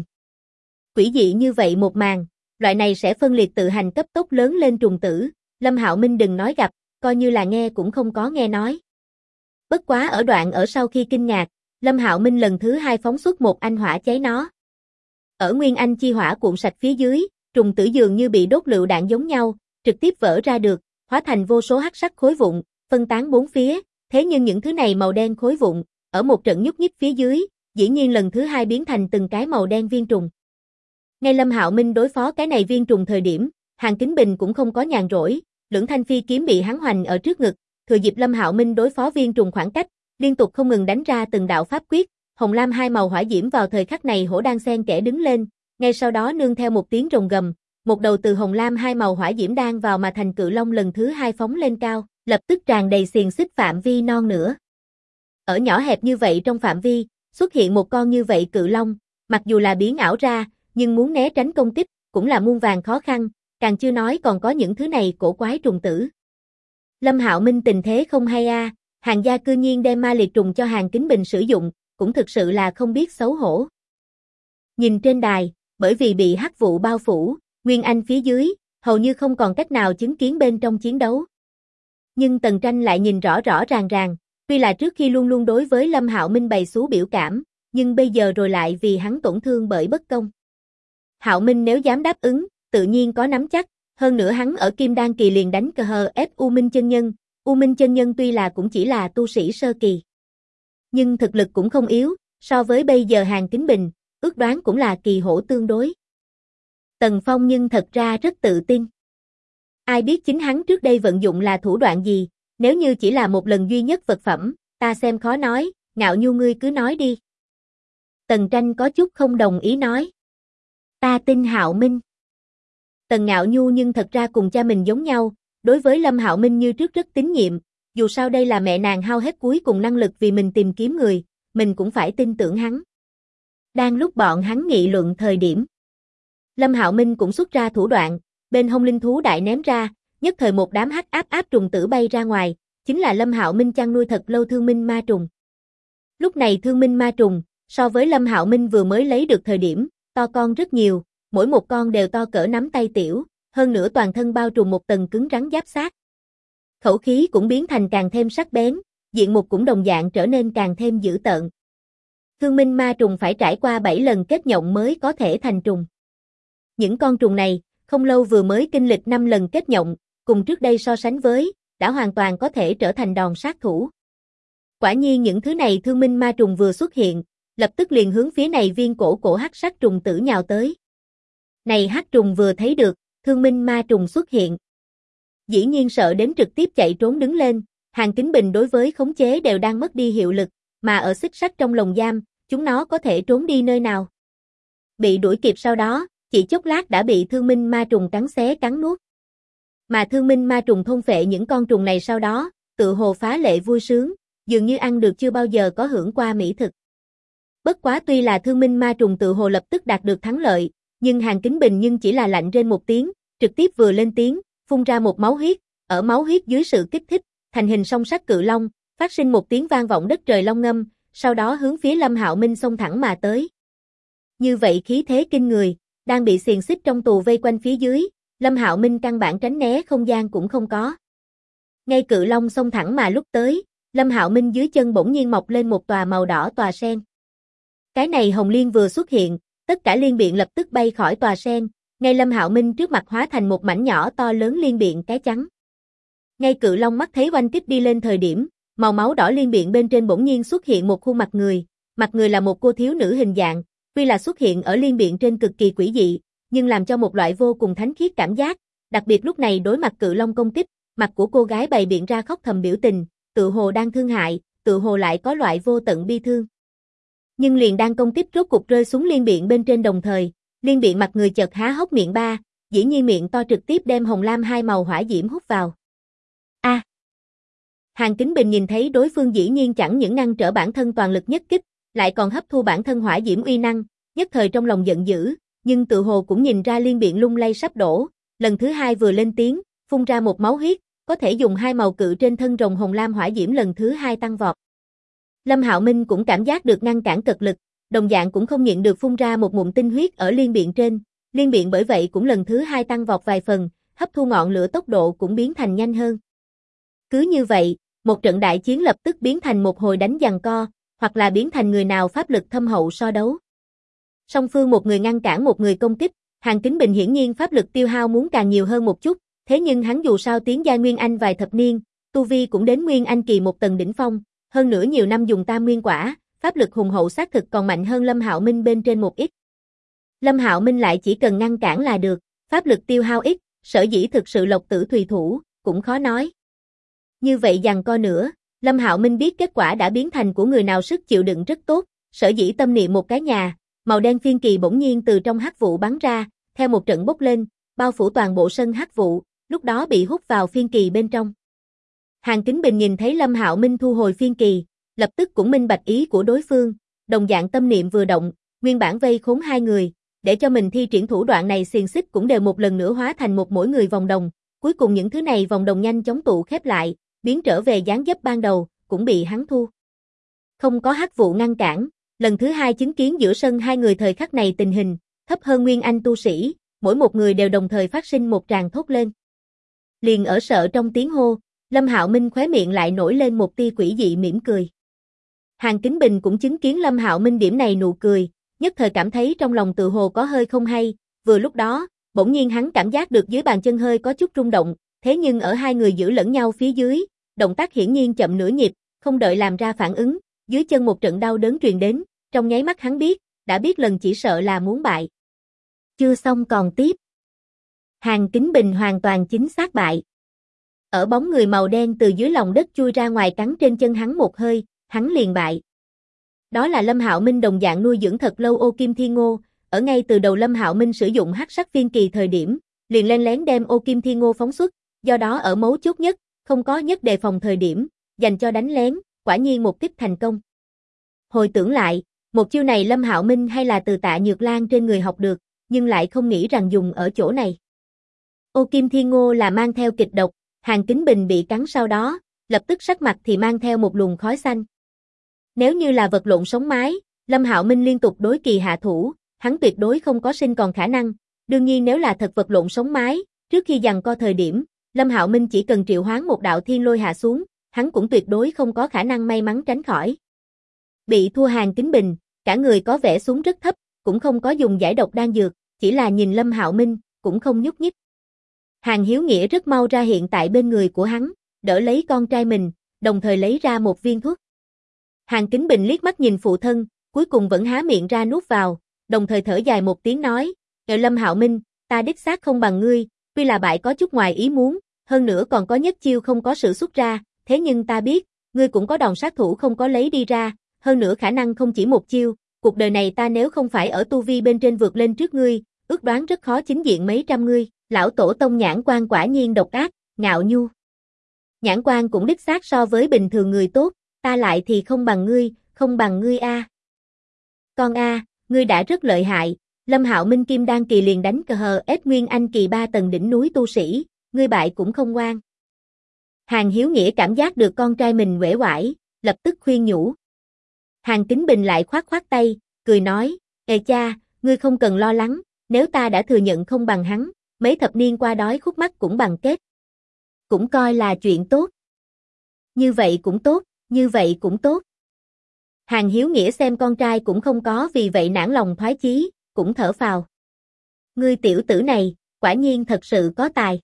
Quỷ dị như vậy một màn, loại này sẽ phân liệt tự hành cấp tốc lớn lên trùng tử, Lâm Hạo Minh đừng nói gặp, coi như là nghe cũng không có nghe nói. Bất quá ở đoạn ở sau khi kinh ngạc, Lâm Hạo Minh lần thứ hai phóng xuất một anh hỏa cháy nó. Ở nguyên anh chi hỏa cuộn sạch phía dưới, trùng tử dường như bị đốt lựu đạn giống nhau, trực tiếp vỡ ra được, hóa thành vô số hắc sắc khối vụn, phân tán bốn phía, thế nhưng những thứ này màu đen khối vụn, ở một trận nhúc nhích phía dưới, dĩ nhiên lần thứ hai biến thành từng cái màu đen viên trùng. Ngay Lâm Hạo Minh đối phó cái này viên trùng thời điểm, Hàn Kính Bình cũng không có nhàn rỗi, lưỡng thanh phi kiếm bị hắn hoành ở trước ngực, thừa dịp Lâm Hạo Minh đối phó viên trùng khoảng cách, liên tục không ngừng đánh ra từng đạo pháp quyết, hồng lam hai màu hỏa diễm vào thời khắc này hổ đang xen kẽ đứng lên, ngay sau đó nương theo một tiếng rồng gầm, một đầu từ hồng lam hai màu hỏa diễm đang vào mà thành cự long lần thứ hai phóng lên cao, lập tức tràn đầy xiềng xích phạm vi non nữa. Ở nhỏ hẹp như vậy trong phạm vi, xuất hiện một con như vậy cự long, mặc dù là biến ảo ra, nhưng muốn né tránh công kích, cũng là muôn vàn khó khăn, càng chưa nói còn có những thứ này cổ quái trùng tử. Lâm Hạo Minh tình thế không hay a, Hàn gia cư nhiên đem ma liệt trùng cho Hàn Kính Bình sử dụng, cũng thực sự là không biết xấu hổ. Nhìn trên đài, bởi vì bị hắc vụ bao phủ, Nguyên Anh phía dưới, hầu như không còn cách nào chứng kiến bên trong chiến đấu. Nhưng Tần Tranh lại nhìn rõ rõ ràng ràng, tuy là trước khi luôn luôn đối với Lâm Hạo Minh bày xú biểu cảm, nhưng bây giờ rồi lại vì hắn tổn thương bởi bất công. Hạo Minh nếu dám đáp ứng, tự nhiên có nắm chắc, hơn nữa hắn ở Kim Đan kỳ liền đánh cờ hờ ép U Minh chân nhân, U Minh chân nhân tuy là cũng chỉ là tu sĩ sơ kỳ, nhưng thực lực cũng không yếu, so với bây giờ Hàn Kính Bình, ước đoán cũng là kỳ hổ tương đối. Tần Phong nhưng thật ra rất tự tin. Ai biết chính hắn trước đây vận dụng là thủ đoạn gì, nếu như chỉ là một lần duy nhất vật phẩm, ta xem khó nói, Ngạo Nhu ngươi cứ nói đi. Tần Tranh có chút không đồng ý nói. Ta tin Hạo Minh. Tần Ngạo Nhu nhưng thật ra cùng cha mình giống nhau, đối với Lâm Hạo Minh như trước rất tín nhiệm, dù sao đây là mẹ nàng hao hết cuối cùng năng lực vì mình tìm kiếm người, mình cũng phải tin tưởng hắn. Đang lúc bọn hắn nghị luận thời điểm, Lâm Hạo Minh cũng xuất ra thủ đoạn, bên hông linh thú đại ném ra, nhất thời một đám hắc áp trùng tử bay ra ngoài, chính là Lâm Hạo Minh chăn nuôi thật lâu Thương Minh ma trùng. Lúc này Thương Minh ma trùng, so với Lâm Hạo Minh vừa mới lấy được thời điểm, to con rất nhiều, mỗi một con đều to cỡ nắm tay tiểu, hơn nữa toàn thân bao trùm một tầng cứng rắn giáp xác. Khẩu khí cũng biến thành càng thêm sắc bén, diện mục cũng đồng dạng trở nên càng thêm dữ tợn. Thương Minh ma trùng phải trải qua 7 lần kết nhộng mới có thể thành trùng. Những con trùng này, không lâu vừa mới kinh lịch 5 lần kết nhộng, cùng trước đây so sánh với, đã hoàn toàn có thể trở thành đòn sát thủ. Quả nhiên những thứ này Thương Minh ma trùng vừa xuất hiện, lập tức liền hướng phía này viên cổ hắc sắc trùng tử nhào tới. Này hắc trùng vừa thấy được, Thương Minh ma trùng xuất hiện. Dĩ nhiên sợ đến trực tiếp chạy trốn đứng lên, Hàn Kính Bình đối với khống chế đều đang mất đi hiệu lực, mà ở xích sắt trong lồng giam, chúng nó có thể trốn đi nơi nào. Bị đuổi kịp sau đó, chỉ chốc lát đã bị Thương Minh ma trùng cắn xé cắn nuốt. Mà Thương Minh ma trùng thôn phệ những con trùng này sau đó, tự hồ phá lệ vui sướng, dường như ăn được chưa bao giờ có hưởng qua mỹ thực. Bất quá tuy là Thương Minh ma trùng tự hồ lập tức đạt được thắng lợi, nhưng Hàn Kính Bình nhưng chỉ là lạnh rên một tiếng, trực tiếp vừa lên tiếng, phun ra một máu huyết, ở máu huyết dưới sự kích thích, thành hình song sắc cự long, phát sinh một tiếng vang vọng đất trời long ngâm, sau đó hướng phía Lâm Hạo Minh xông thẳng mà tới. Như vậy khí thế kinh người, đang bị xiềng xích trong tù vây quanh phía dưới, Lâm Hạo Minh căn bản tránh né không gian cũng không có. Ngay cự long xông thẳng mà lúc tới, Lâm Hạo Minh dưới chân bỗng nhiên mọc lên một tòa màu đỏ tòa sen. Cái này hồng liên vừa xuất hiện, tất cả liên biện lập tức bay khỏi tòa sen, ngay Lâm Hạo Minh trước mặt hóa thành một mảnh nhỏ to lớn liên biện cái trắng. Ngay cự long mắt thấy oanh kích đi lên thời điểm, màu máu đỏ liên biện bên trên bỗng nhiên xuất hiện một khuôn mặt người là một cô thiếu nữ hình dạng, tuy là xuất hiện ở liên biện trên cực kỳ quỷ dị, nhưng làm cho một loại vô cùng thánh khiết cảm giác, đặc biệt lúc này đối mặt cự long công kích, mặt của cô gái bày biện ra khóc thầm biểu tình, tự hồ đang thương hại, tự hồ lại có loại vô tận bi thương. Nhưng liền đang công kích rốt cục rơi xuống liên biện bên trên đồng thời, liên biện mặt người chợt há hốc miệng ba, dĩ nhiên miệng to trực tiếp đem hồng lam hai màu hỏa diễm hút vào. A! Hàn Kính Bình nhìn thấy đối phương dĩ nhiên chẳng những ngăn trở bản thân toàn lực nhất kích, lại còn hấp thu bản thân hỏa diễm uy năng, nhất thời trong lòng giận dữ, nhưng tự hồ cũng nhìn ra liên biện lung lay sắp đổ, lần thứ hai vừa lên tiếng, phun ra một máu huyết, có thể dùng hai màu cự trên thân rồng hồng lam hỏa diễm lần thứ hai tăng vọt. Lâm Hạo Minh cũng cảm giác được ngăn cản cực lực, đồng dạng cũng không nhịn được phun ra một ngụm tinh huyết ở liên biện trên, liên biện bởi vậy cũng lần thứ hai tăng vọt vài phần, hấp thu ngọn lửa tốc độ cũng biến thành nhanh hơn. Cứ như vậy, một trận đại chiến lập tức biến thành một hồi đánh giằng co, hoặc là biến thành người nào pháp lực thâm hậu so đấu. Song phương một người ngăn cản một người công kích, Hàn Kính Bình hiển nhiên pháp lực tiêu hao muốn càng nhiều hơn một chút, thế nhưng hắn dù sao tiến giai Nguyên Anh vài thập niên, tu vi cũng đến Nguyên Anh kỳ một tầng đỉnh phong, hơn nữa nhiều năm dùng tam nguyên quả, pháp lực hùng hậu xác thực còn mạnh hơn Lâm Hạo Minh bên trên một ít. Lâm Hạo Minh lại chỉ cần ngăn cản là được, pháp lực tiêu hao ít, sở dĩ thực sự lộc tử thùy thủ, cũng khó nói. Như vậy giằng co nữa, Lâm Hạo Minh biết kết quả đã biến thành của người nào sức chịu đựng rất tốt, sở dĩ tâm niệm một cái nhà, màu đen phiên kỳ bỗng nhiên từ trong hắc vụ bắn ra, theo một trận bốc lên, bao phủ toàn bộ sân hắc vụ, lúc đó bị hút vào phiên kỳ bên trong. Hàn Kính Bình nhìn thấy Lâm Hạo Minh thu hồi phiên kỳ, lập tức cũng minh bạch ý của đối phương, đồng dạng tâm niệm vừa động, nguyên bản vây khốn hai người, để cho mình thi triển thủ đoạn này xiềng xích cũng đều một lần nữa hóa thành một mỗi người vòng đồng, cuối cùng những thứ này vòng đồng nhanh chóng tụ khép lại, biến trở về dáng dấp ban đầu, cũng bị hắn thu. Không có hắc vụ ngăn cản, lần thứ hai chứng kiến giữa sân hai người thời khắc này tình hình, thấp hơn Nguyên Anh tu sĩ, mỗi một người đều đồng thời phát sinh một tràng thốt lên. Liền ở sợ trong tiếng hô, Lâm Hạo Minh khóe miệng lại nổi lên một tia quỷ dị mỉm cười. Hàn Kính Bình cũng chứng kiến Lâm Hạo Minh điểm này nụ cười, nhất thời cảm thấy trong lòng tự hồ có hơi không hay, vừa lúc đó, bỗng nhiên hắn cảm giác được dưới bàn chân hơi có chút rung động, thế nhưng ở hai người giữ lẫn nhau phía dưới, động tác hiển nhiên chậm nửa nhịp, không đợi làm ra phản ứng, dưới chân một trận đau đớn truyền đến, trong nháy mắt hắn biết, đã biết lần chỉ sợ là muốn bại. Chưa xong còn tiếp. Hàn Kính Bình hoàn toàn chính xác bại. Ở bóng người màu đen từ dưới lòng đất chui ra ngoài cắn trên chân hắn một hơi, hắn liền bại. Đó là Lâm Hạo Minh đồng dạng nuôi dưỡng thật lâu Ô Kim Thiên Ngô, ở ngay từ đầu Lâm Hạo Minh sử dụng hắc sắc phiên kỳ thời điểm, liền len lén đem Ô Kim Thiên Ngô phóng xuất, do đó ở mấu chốt nhất, không có nhất đề phòng thời điểm, dành cho đánh lén, quả nhiên một kích thành công. Hồi tưởng lại, một chiêu này Lâm Hạo Minh hay là từ Tạ Nhược Lan trên người học được, nhưng lại không nghĩ rằng dùng ở chỗ này. Ô Kim Thiên Ngô là mang theo kịch độc, Hàn Kính Bình bị cắn sau đó, lập tức sắc mặt thì mang theo một luồng khói xanh. Nếu như là vật lộn sống mái, Lâm Hạo Minh liên tục đối kỳ hạ thủ, hắn tuyệt đối không có sinh còn khả năng. Đương nhiên nếu là thật vật lộn sống mái, trước khi giằng co thời điểm, Lâm Hạo Minh chỉ cần triệu hoán một đạo thiên lôi hạ xuống, hắn cũng tuyệt đối không có khả năng may mắn tránh khỏi. Bị thua Hàn Kính Bình, cả người có vẻ xuống rất thấp, cũng không có dùng giải độc đan dược, chỉ là nhìn Lâm Hạo Minh, cũng không nhúc nhích. Hàn Hiếu Nghĩa rất mau ra hiện tại bên người của hắn, đỡ lấy con trai mình, đồng thời lấy ra một viên thuốc. Hàn Kính Bình liếc mắt nhìn phụ thân, cuối cùng vẫn há miệng ra nuốt vào, đồng thời thở dài một tiếng nói, Lâm Hạo Minh, ta đích xác không bằng ngươi, tuy là bại có chút ngoài ý muốn, hơn nữa còn có nhất chiêu không có sử xuất ra, thế nhưng ta biết, ngươi cũng có đòn sát thủ không có lấy đi ra, hơn nữa khả năng không chỉ một chiêu, cuộc đời này ta nếu không phải ở tu vi bên trên vượt lên trước ngươi, ước đoán rất khó chính diện mấy trăm ngươi, lão tổ tông Nhãn Quan quả nhiên độc ác, ngạo nhu. Nhãn Quan cũng đích xác so với bình thường người tốt, ta lại thì không bằng ngươi a. Con a, ngươi đã rất lợi hại, Lâm Hạo Minh kim đan kỳ liền đánh cờ hờ ép Nguyên Anh kỳ 3 tầng đỉnh núi tu sĩ, ngươi bại cũng không ngoan. Hàn Hiếu Nghĩa cảm giác được con trai mình uể oải, lập tức khuyên nhủ. Hàn Kính Bình lại khoát khoát tay, cười nói, ê cha, ngươi không cần lo lắng, nếu ta đã thừa nhận không bằng hắn, mấy thập niên qua đói khúc mắt cũng bằng kết. Cũng coi là chuyện tốt. Như vậy cũng tốt, như vậy cũng tốt. Hàn Hiếu Nghĩa xem con trai cũng không có vì vậy nản lòng thoái chí, cũng thở phào. Ngươi tiểu tử này, quả nhiên thật sự có tài.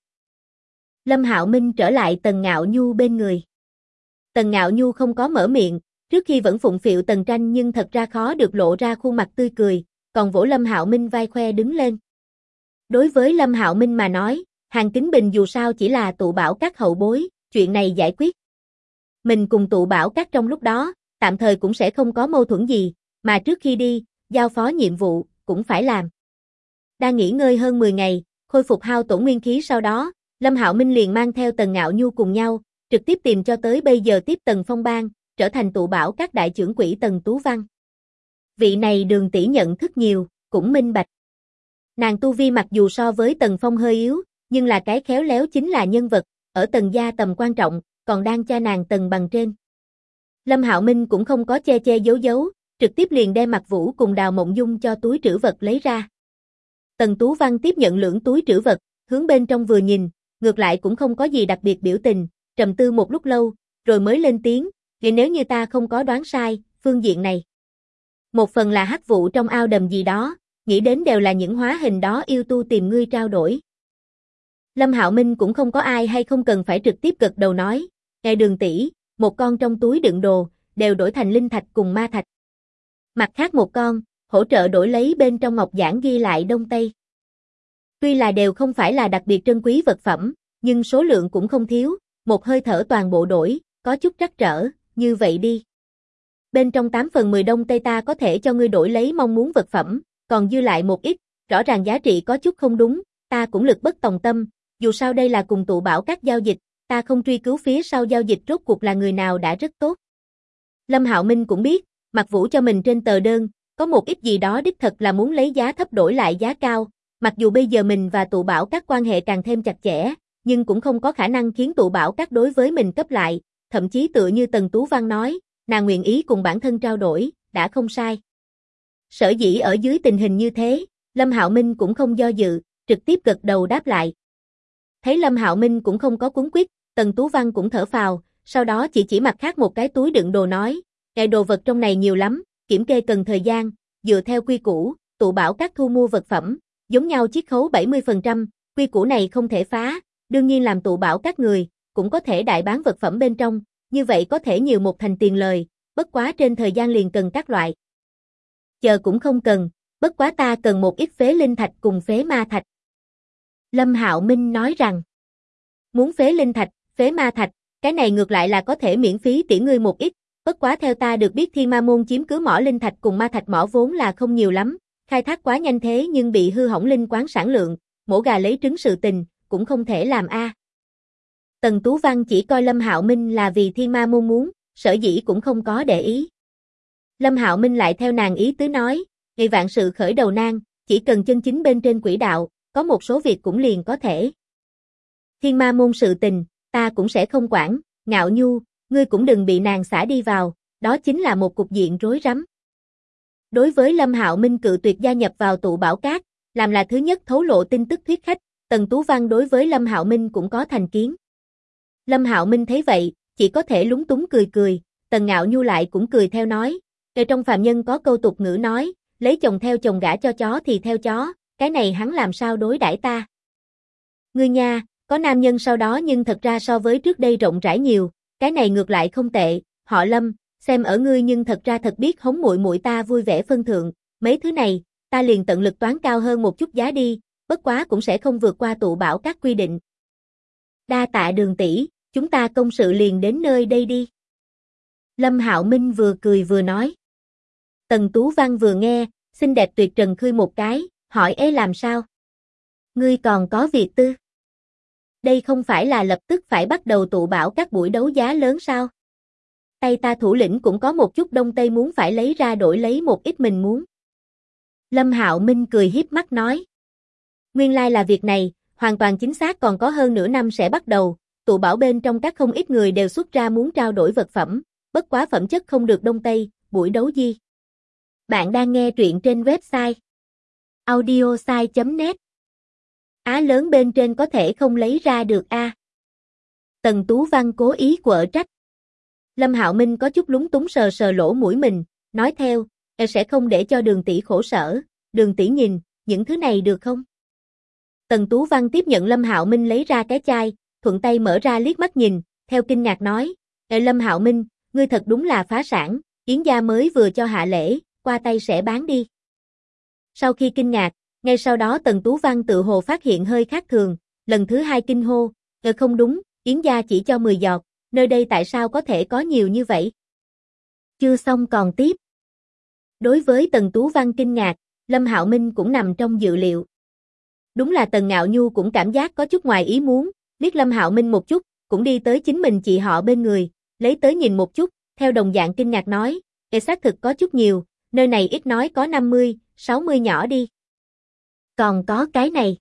Lâm Hạo Minh trở lại Tần Ngạo Nhu bên người. Tần Ngạo Nhu không có mở miệng, trước khi vẫn phụng phịu Tần Tranh nhưng thật ra khó được lộ ra khuôn mặt tươi cười, còn vỗ Lâm Hạo Minh vai khoe đứng lên. Đối với Lâm Hạo Minh mà nói, Hàn Kính Bình dù sao chỉ là tụ bảo các hậu bối, chuyện này giải quyết. Mình cùng tụ bảo các trong lúc đó, tạm thời cũng sẽ không có mâu thuẫn gì, mà trước khi đi, giao phó nhiệm vụ, cũng phải làm. Đang nghỉ ngơi hơn 10 ngày, khôi phục hao tổn nguyên khí sau đó, Lâm Hạo Minh liền mang theo Tần Ngạo Nhu cùng nhau, trực tiếp tìm cho tới bây giờ tiếp Tần Phong Bang, trở thành tụ bảo các đại trưởng quỹ Tần Tú Văn. Vị này Đường tỷ nhận thức nhiều, cũng minh bạch. Nàng tu vi mặc dù so với Tần Phong hơi yếu, nhưng là cái khéo léo chính là nhân vật, ở Tần gia tầm quan trọng, còn đang cha nàng Tần bằng trên. Lâm Hạo Minh cũng không có che che giấu giấu, trực tiếp liền đem Mạc Vũ cùng Đào Mộng Dung cho túi trữ vật lấy ra. Tần Tú Văn tiếp nhận lưỡng túi trữ vật, hướng bên trong vừa nhìn, ngược lại cũng không có gì đặc biệt biểu tình, trầm tư một lúc lâu, rồi mới lên tiếng, nếu như ta không có đoán sai, phương diện này. Một phần là hắc vụ trong ao đầm gì đó, nghĩ đến đều là những hóa hình đó yêu tu tìm ngươi trao đổi. Lâm Hạo Minh cũng không có ai hay không cần phải trực tiếp gật đầu nói, nghe Đường tỷ, một con trong túi đựng đồ, đều đổi thành linh thạch cùng ma thạch. Mặt khác một con, hỗ trợ đổi lấy bên trong ngọc giản ghi lại Đông Tây. Tuy là đều không phải là đặc biệt trân quý vật phẩm, nhưng số lượng cũng không thiếu, một hơi thở toàn bộ đổi, có chút trắc trở, như vậy đi. Bên trong 8 phần 10 Đông Tây ta có thể cho ngươi đổi lấy mong muốn vật phẩm, còn dư lại một ít, rõ ràng giá trị có chút không đúng, ta cũng lực bất tòng tâm, dù sao đây là cùng tụ bảo các giao dịch, ta không truy cứu phía sau giao dịch rốt cuộc là người nào đã rất tốt. Lâm Hạo Minh cũng biết, Mạc Vũ cho mình trên tờ đơn, có một ít gì đó đích thật là muốn lấy giá thấp đổi lại giá cao, mặc dù bây giờ mình và tụ bảo các quan hệ càng thêm chặt chẽ, nhưng cũng không có khả năng khiến tụ bảo các đối với mình cấp lại, thậm chí tựa như Tần Tú Văn nói, nàng nguyện ý cùng bản thân trao đổi, đã không sai. Sở dĩ ở dưới tình hình như thế, Lâm Hạo Minh cũng không do dự, trực tiếp gật đầu đáp lại. Thấy Lâm Hạo Minh cũng không có cuống quýt, Tần Tú Văn cũng thở phào, sau đó chỉ mặt khác một cái túi đựng đồ nói, cái đồ vật trong này nhiều lắm, kiểm kê cần thời gian, dựa theo quy củ, tụ bảo các thu mua vật phẩm, giống nhau chiết khấu 70%, quy củ này không thể phá, đương nhiên làm tụ bảo các người, cũng có thể đại bán vật phẩm bên trong, như vậy có thể nhiều một thành tiền lời, bất quá trên thời gian liền cần các loại. Chờ cũng không cần, bất quá ta cần một ít phế linh thạch cùng phế ma thạch. Lâm Hạo Minh nói rằng, muốn phế linh thạch, phế ma thạch, cái này ngược lại là có thể miễn phí tỉ ngươi một ít, bất quá theo ta được biết Thiên Ma môn chiếm cứ mỏ linh thạch cùng ma thạch mỏ vốn là không nhiều lắm, khai thác quá nhanh thế nhưng bị hư hỏng linh quán sản lượng, mổ gà lấy trứng sự tình, cũng không thể làm a. Tần Tú Văn chỉ coi Lâm Hạo Minh là vì Thiên Ma môn muốn, sở dĩ cũng không có để ý. Lâm Hạo Minh lại theo nàng ý tứ nói, ngày vạn sự khởi đầu nan, chỉ cần chân chính bên trên quỹ đạo, có một số việc cũng liền có thể. Thiên Ma môn sự tình, ta cũng sẽ không quản, Ngạo Nhu, ngươi cũng đừng bị nàng xả đi vào, đó chính là một cục diện rối rắm. Đối với Lâm Hạo Minh cự tuyệt gia nhập vào tụ bảo cát, làm là thứ nhất thấu lộ tin tức thuyết khách, Tần Tú Văn đối với Lâm Hạo Minh cũng có thành kiến. Lâm Hạo Minh thấy vậy, chỉ có thể lúng túng cười cười, Tần Ngạo Nhu lại cũng cười theo nói, trong phàm nhân có câu tục ngữ nói, lấy chồng theo chồng gả cho chó thì theo chó, cái này hắn làm sao đối đãi ta. Ngươi nha, có nam nhân sau đó nhưng thật ra so với trước đây rộng rãi nhiều, cái này ngược lại không tệ, họ Lâm, xem ở ngươi nhưng thật ra thật biết hống muội muội ta vui vẻ phân thượng, mấy thứ này, ta liền tận lực toán cao hơn một chút giá đi, bất quá cũng sẽ không vượt qua tụ bảo các quy định. Đa tạ Đường tỷ, chúng ta công sự liền đến nơi đây đi. Lâm Hạo Minh vừa cười vừa nói. Tần Tú Văn vừa nghe, xinh đẹp tuyệt trần khươi một cái, hỏi làm sao? Ngươi còn có việc tư? Đây không phải là lập tức phải bắt đầu tụ bảo các buổi đấu giá lớn sao? Tay ta thủ lĩnh cũng có một chút đông tây muốn phải lấy ra đổi lấy một ít mình muốn. Lâm Hạo Minh cười hiếp mắt nói. Nguyên lai là việc này, hoàn toàn chính xác còn có hơn nửa năm sẽ bắt đầu, tụ bảo bên trong các không ít người đều xuất ra muốn trao đổi vật phẩm, bất quá phẩm chất không được đông tây, buổi đấu gì. Bạn đang nghe truyện trên website audiosai.net. Á lớn bên trên có thể không lấy ra được a. Tần Tú Văn cố ý quở trách. Lâm Hạo Minh có chút lúng túng sờ sờ lỗ mũi mình, nói theo, sẽ không để cho Đường tỷ khổ sở, Đường tỷ nhìn, những thứ này được không? Tần Tú Văn tiếp nhận Lâm Hạo Minh lấy ra cái chai, thuận tay mở ra liếc mắt nhìn, theo kinh ngạc nói, Lâm Hạo Minh, ngươi thật đúng là phá sản, Yến gia mới vừa cho hạ lễ, qua tay sẽ bán đi. Sau khi kinh ngạc, ngay sau đó Tần Tú Văn tự hồ phát hiện hơi khác thường, lần thứ hai kinh hô, không đúng, Yến gia chỉ cho 10 giọt, nơi đây tại sao có thể có nhiều như vậy? Chưa xong còn tiếp. Đối với Tần Tú Văn kinh ngạc, Lâm Hạo Minh cũng nằm trong dự liệu. Đúng là Tần Ngạo Nhu cũng cảm giác có chút ngoài ý muốn, liếc Lâm Hạo Minh một chút, cũng đi tới chính mình chị họ bên người, lấy tới nhìn một chút, theo đồng dạng kinh ngạc nói, xác thực có chút nhiều, nơi này ít nói có 50, 60 nhỏ đi. Còn có cái này.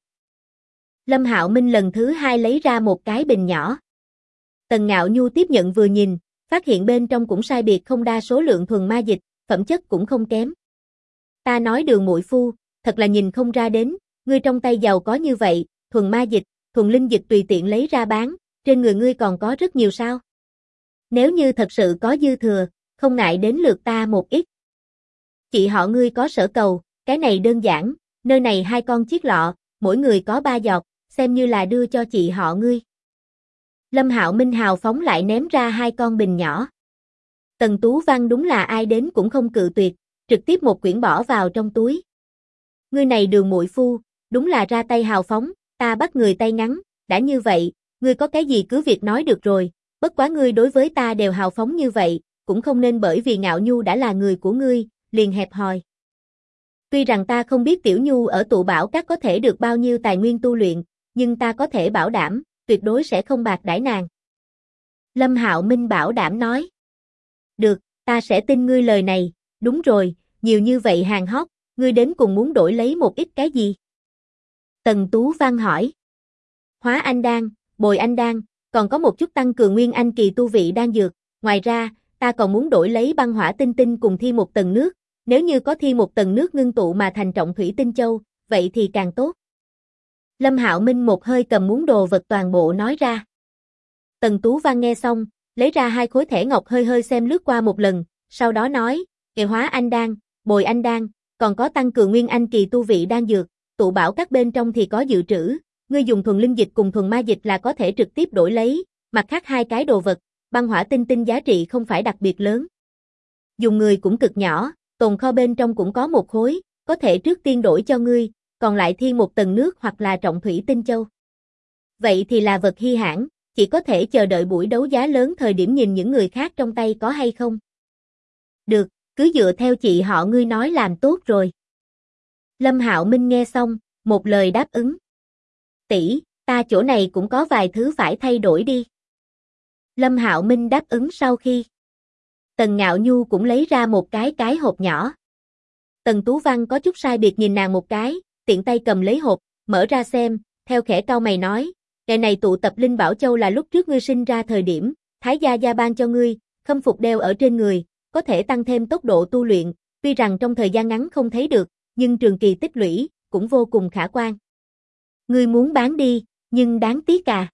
Lâm Hạo Minh lần thứ hai lấy ra một cái bình nhỏ. Tần Ngạo Nhu tiếp nhận vừa nhìn, phát hiện bên trong cũng sai biệt không đa số lượng thuần ma dịch, phẩm chất cũng không kém. Ta nói Đường muội phu, thật là nhìn không ra đến, ngươi trong tay giàu có như vậy, thuần ma dịch, thuần linh dịch tùy tiện lấy ra bán, trên người ngươi còn có rất nhiều sao? Nếu như thật sự có dư thừa, không ngại đến lượt ta một ít. Chị họ ngươi có sở cầu, cái này đơn giản, nơi này 2 con chiếc lọ, mỗi người có 3 giọt, xem như là đưa cho chị họ ngươi. Lâm Hạo Minh hào phóng lại ném ra 2 con bình nhỏ. Tần Tú Văn đúng là ai đến cũng không cự tuyệt, trực tiếp một quyển bỏ vào trong túi. Ngươi này Đường muội phu, đúng là ra tay hào phóng, ta bắt người tay ngắn, đã như vậy, ngươi có cái gì cứ việc nói được rồi, bất quá ngươi đối với ta đều hào phóng như vậy, cũng không nên bởi vì Ngạo Nhu đã là người của ngươi, liền hẹp hòi. Tuy rằng ta không biết Tiểu Nhu ở tụ bảo các có thể được bao nhiêu tài nguyên tu luyện, nhưng ta có thể bảo đảm, tuyệt đối sẽ không bạc đãi nàng. Lâm Hạo Minh bảo đảm nói. Được, ta sẽ tin ngươi lời này, đúng rồi, nhiều như vậy hàng hót, ngươi đến cùng muốn đổi lấy một ít cái gì? Tần Tú Văn hỏi. Hóa anh đan, bồi anh đan, còn có một chút tăng cường nguyên anh kỳ tu vị đan dược, ngoài ra, ta còn muốn đổi lấy băng hỏa tinh tinh cùng thi một tầng nước, nếu như có thi một tầng nước ngưng tụ mà thành trọng thủy tinh châu, vậy thì càng tốt. Lâm Hạo Minh một hơi cầm muốn đồ vật toàn bộ nói ra. Tần Tú Văn nghe xong, lấy ra 2 khối thẻ ngọc hơi hơi xem lướt qua một lần, sau đó nói, hóa anh đan, bồi anh đan, còn có tăng cường nguyên anh kỳ tu vị đan dược, tụ bảo các bên trong thì có dự trữ, ngươi dùng thuần linh dịch cùng thuần ma dịch là có thể trực tiếp đổi lấy, mặt khác 2 cái đồ vật, băng hỏa tinh tinh giá trị không phải đặc biệt lớn. Dùng người cũng cực nhỏ, tồn kho bên trong cũng có 1 khối, có thể trước tiên đổi cho ngươi, còn lại thi một tầng nước hoặc là trọng thủy tinh châu. Vậy thì là vật hi hãn, chỉ có thể chờ đợi buổi đấu giá lớn thời điểm nhìn những người khác trong tay có hay không. Được, cứ dựa theo chị họ ngươi nói làm tốt rồi. Lâm Hạo Minh nghe xong, một lời đáp ứng. Tỷ, ta chỗ này cũng có vài thứ phải thay đổi đi. Lâm Hạo Minh đáp ứng sau khi Tần Ngạo Nhu cũng lấy ra một cái hộp nhỏ. Tần Tú Văn có chút sai biệt nhìn nàng một cái, tiện tay cầm lấy hộp, mở ra xem, theo khẽ cau mày nói, ngày này tụ tập Linh Bảo Châu là lúc trước ngươi sinh ra thời điểm, Thái Gia Gia ban cho ngươi, khâm phục đeo ở trên người, có thể tăng thêm tốc độ tu luyện, tuy rằng trong thời gian ngắn không thấy được, nhưng trường kỳ tích lũy, cũng vô cùng khả quan. Ngươi muốn bán đi, nhưng đáng tiếc à.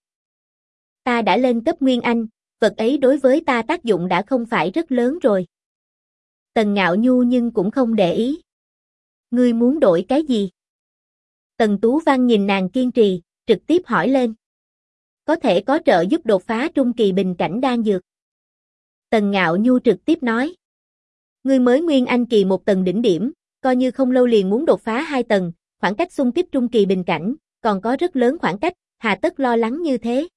Ta đã lên cấp Nguyên Anh, vật ấy đối với ta tác dụng đã không phải rất lớn rồi. Tần Ngạo Nhu nhưng cũng không để ý. Ngươi muốn đổi cái gì? Tần Tú Văn nhìn nàng kiên trì, trực tiếp hỏi lên. Có thể có trợ giúp đột phá trung kỳ bình cảnh đan dược. Tần Ngạo Nhu trực tiếp nói. Ngươi mới Nguyên Anh kỳ một tầng đỉnh điểm, coi như không lâu liền muốn đột phá 2 tầng, khoảng cách xung kích trung kỳ bình cảnh, còn có rất lớn khoảng cách, hà tất lo lắng như thế.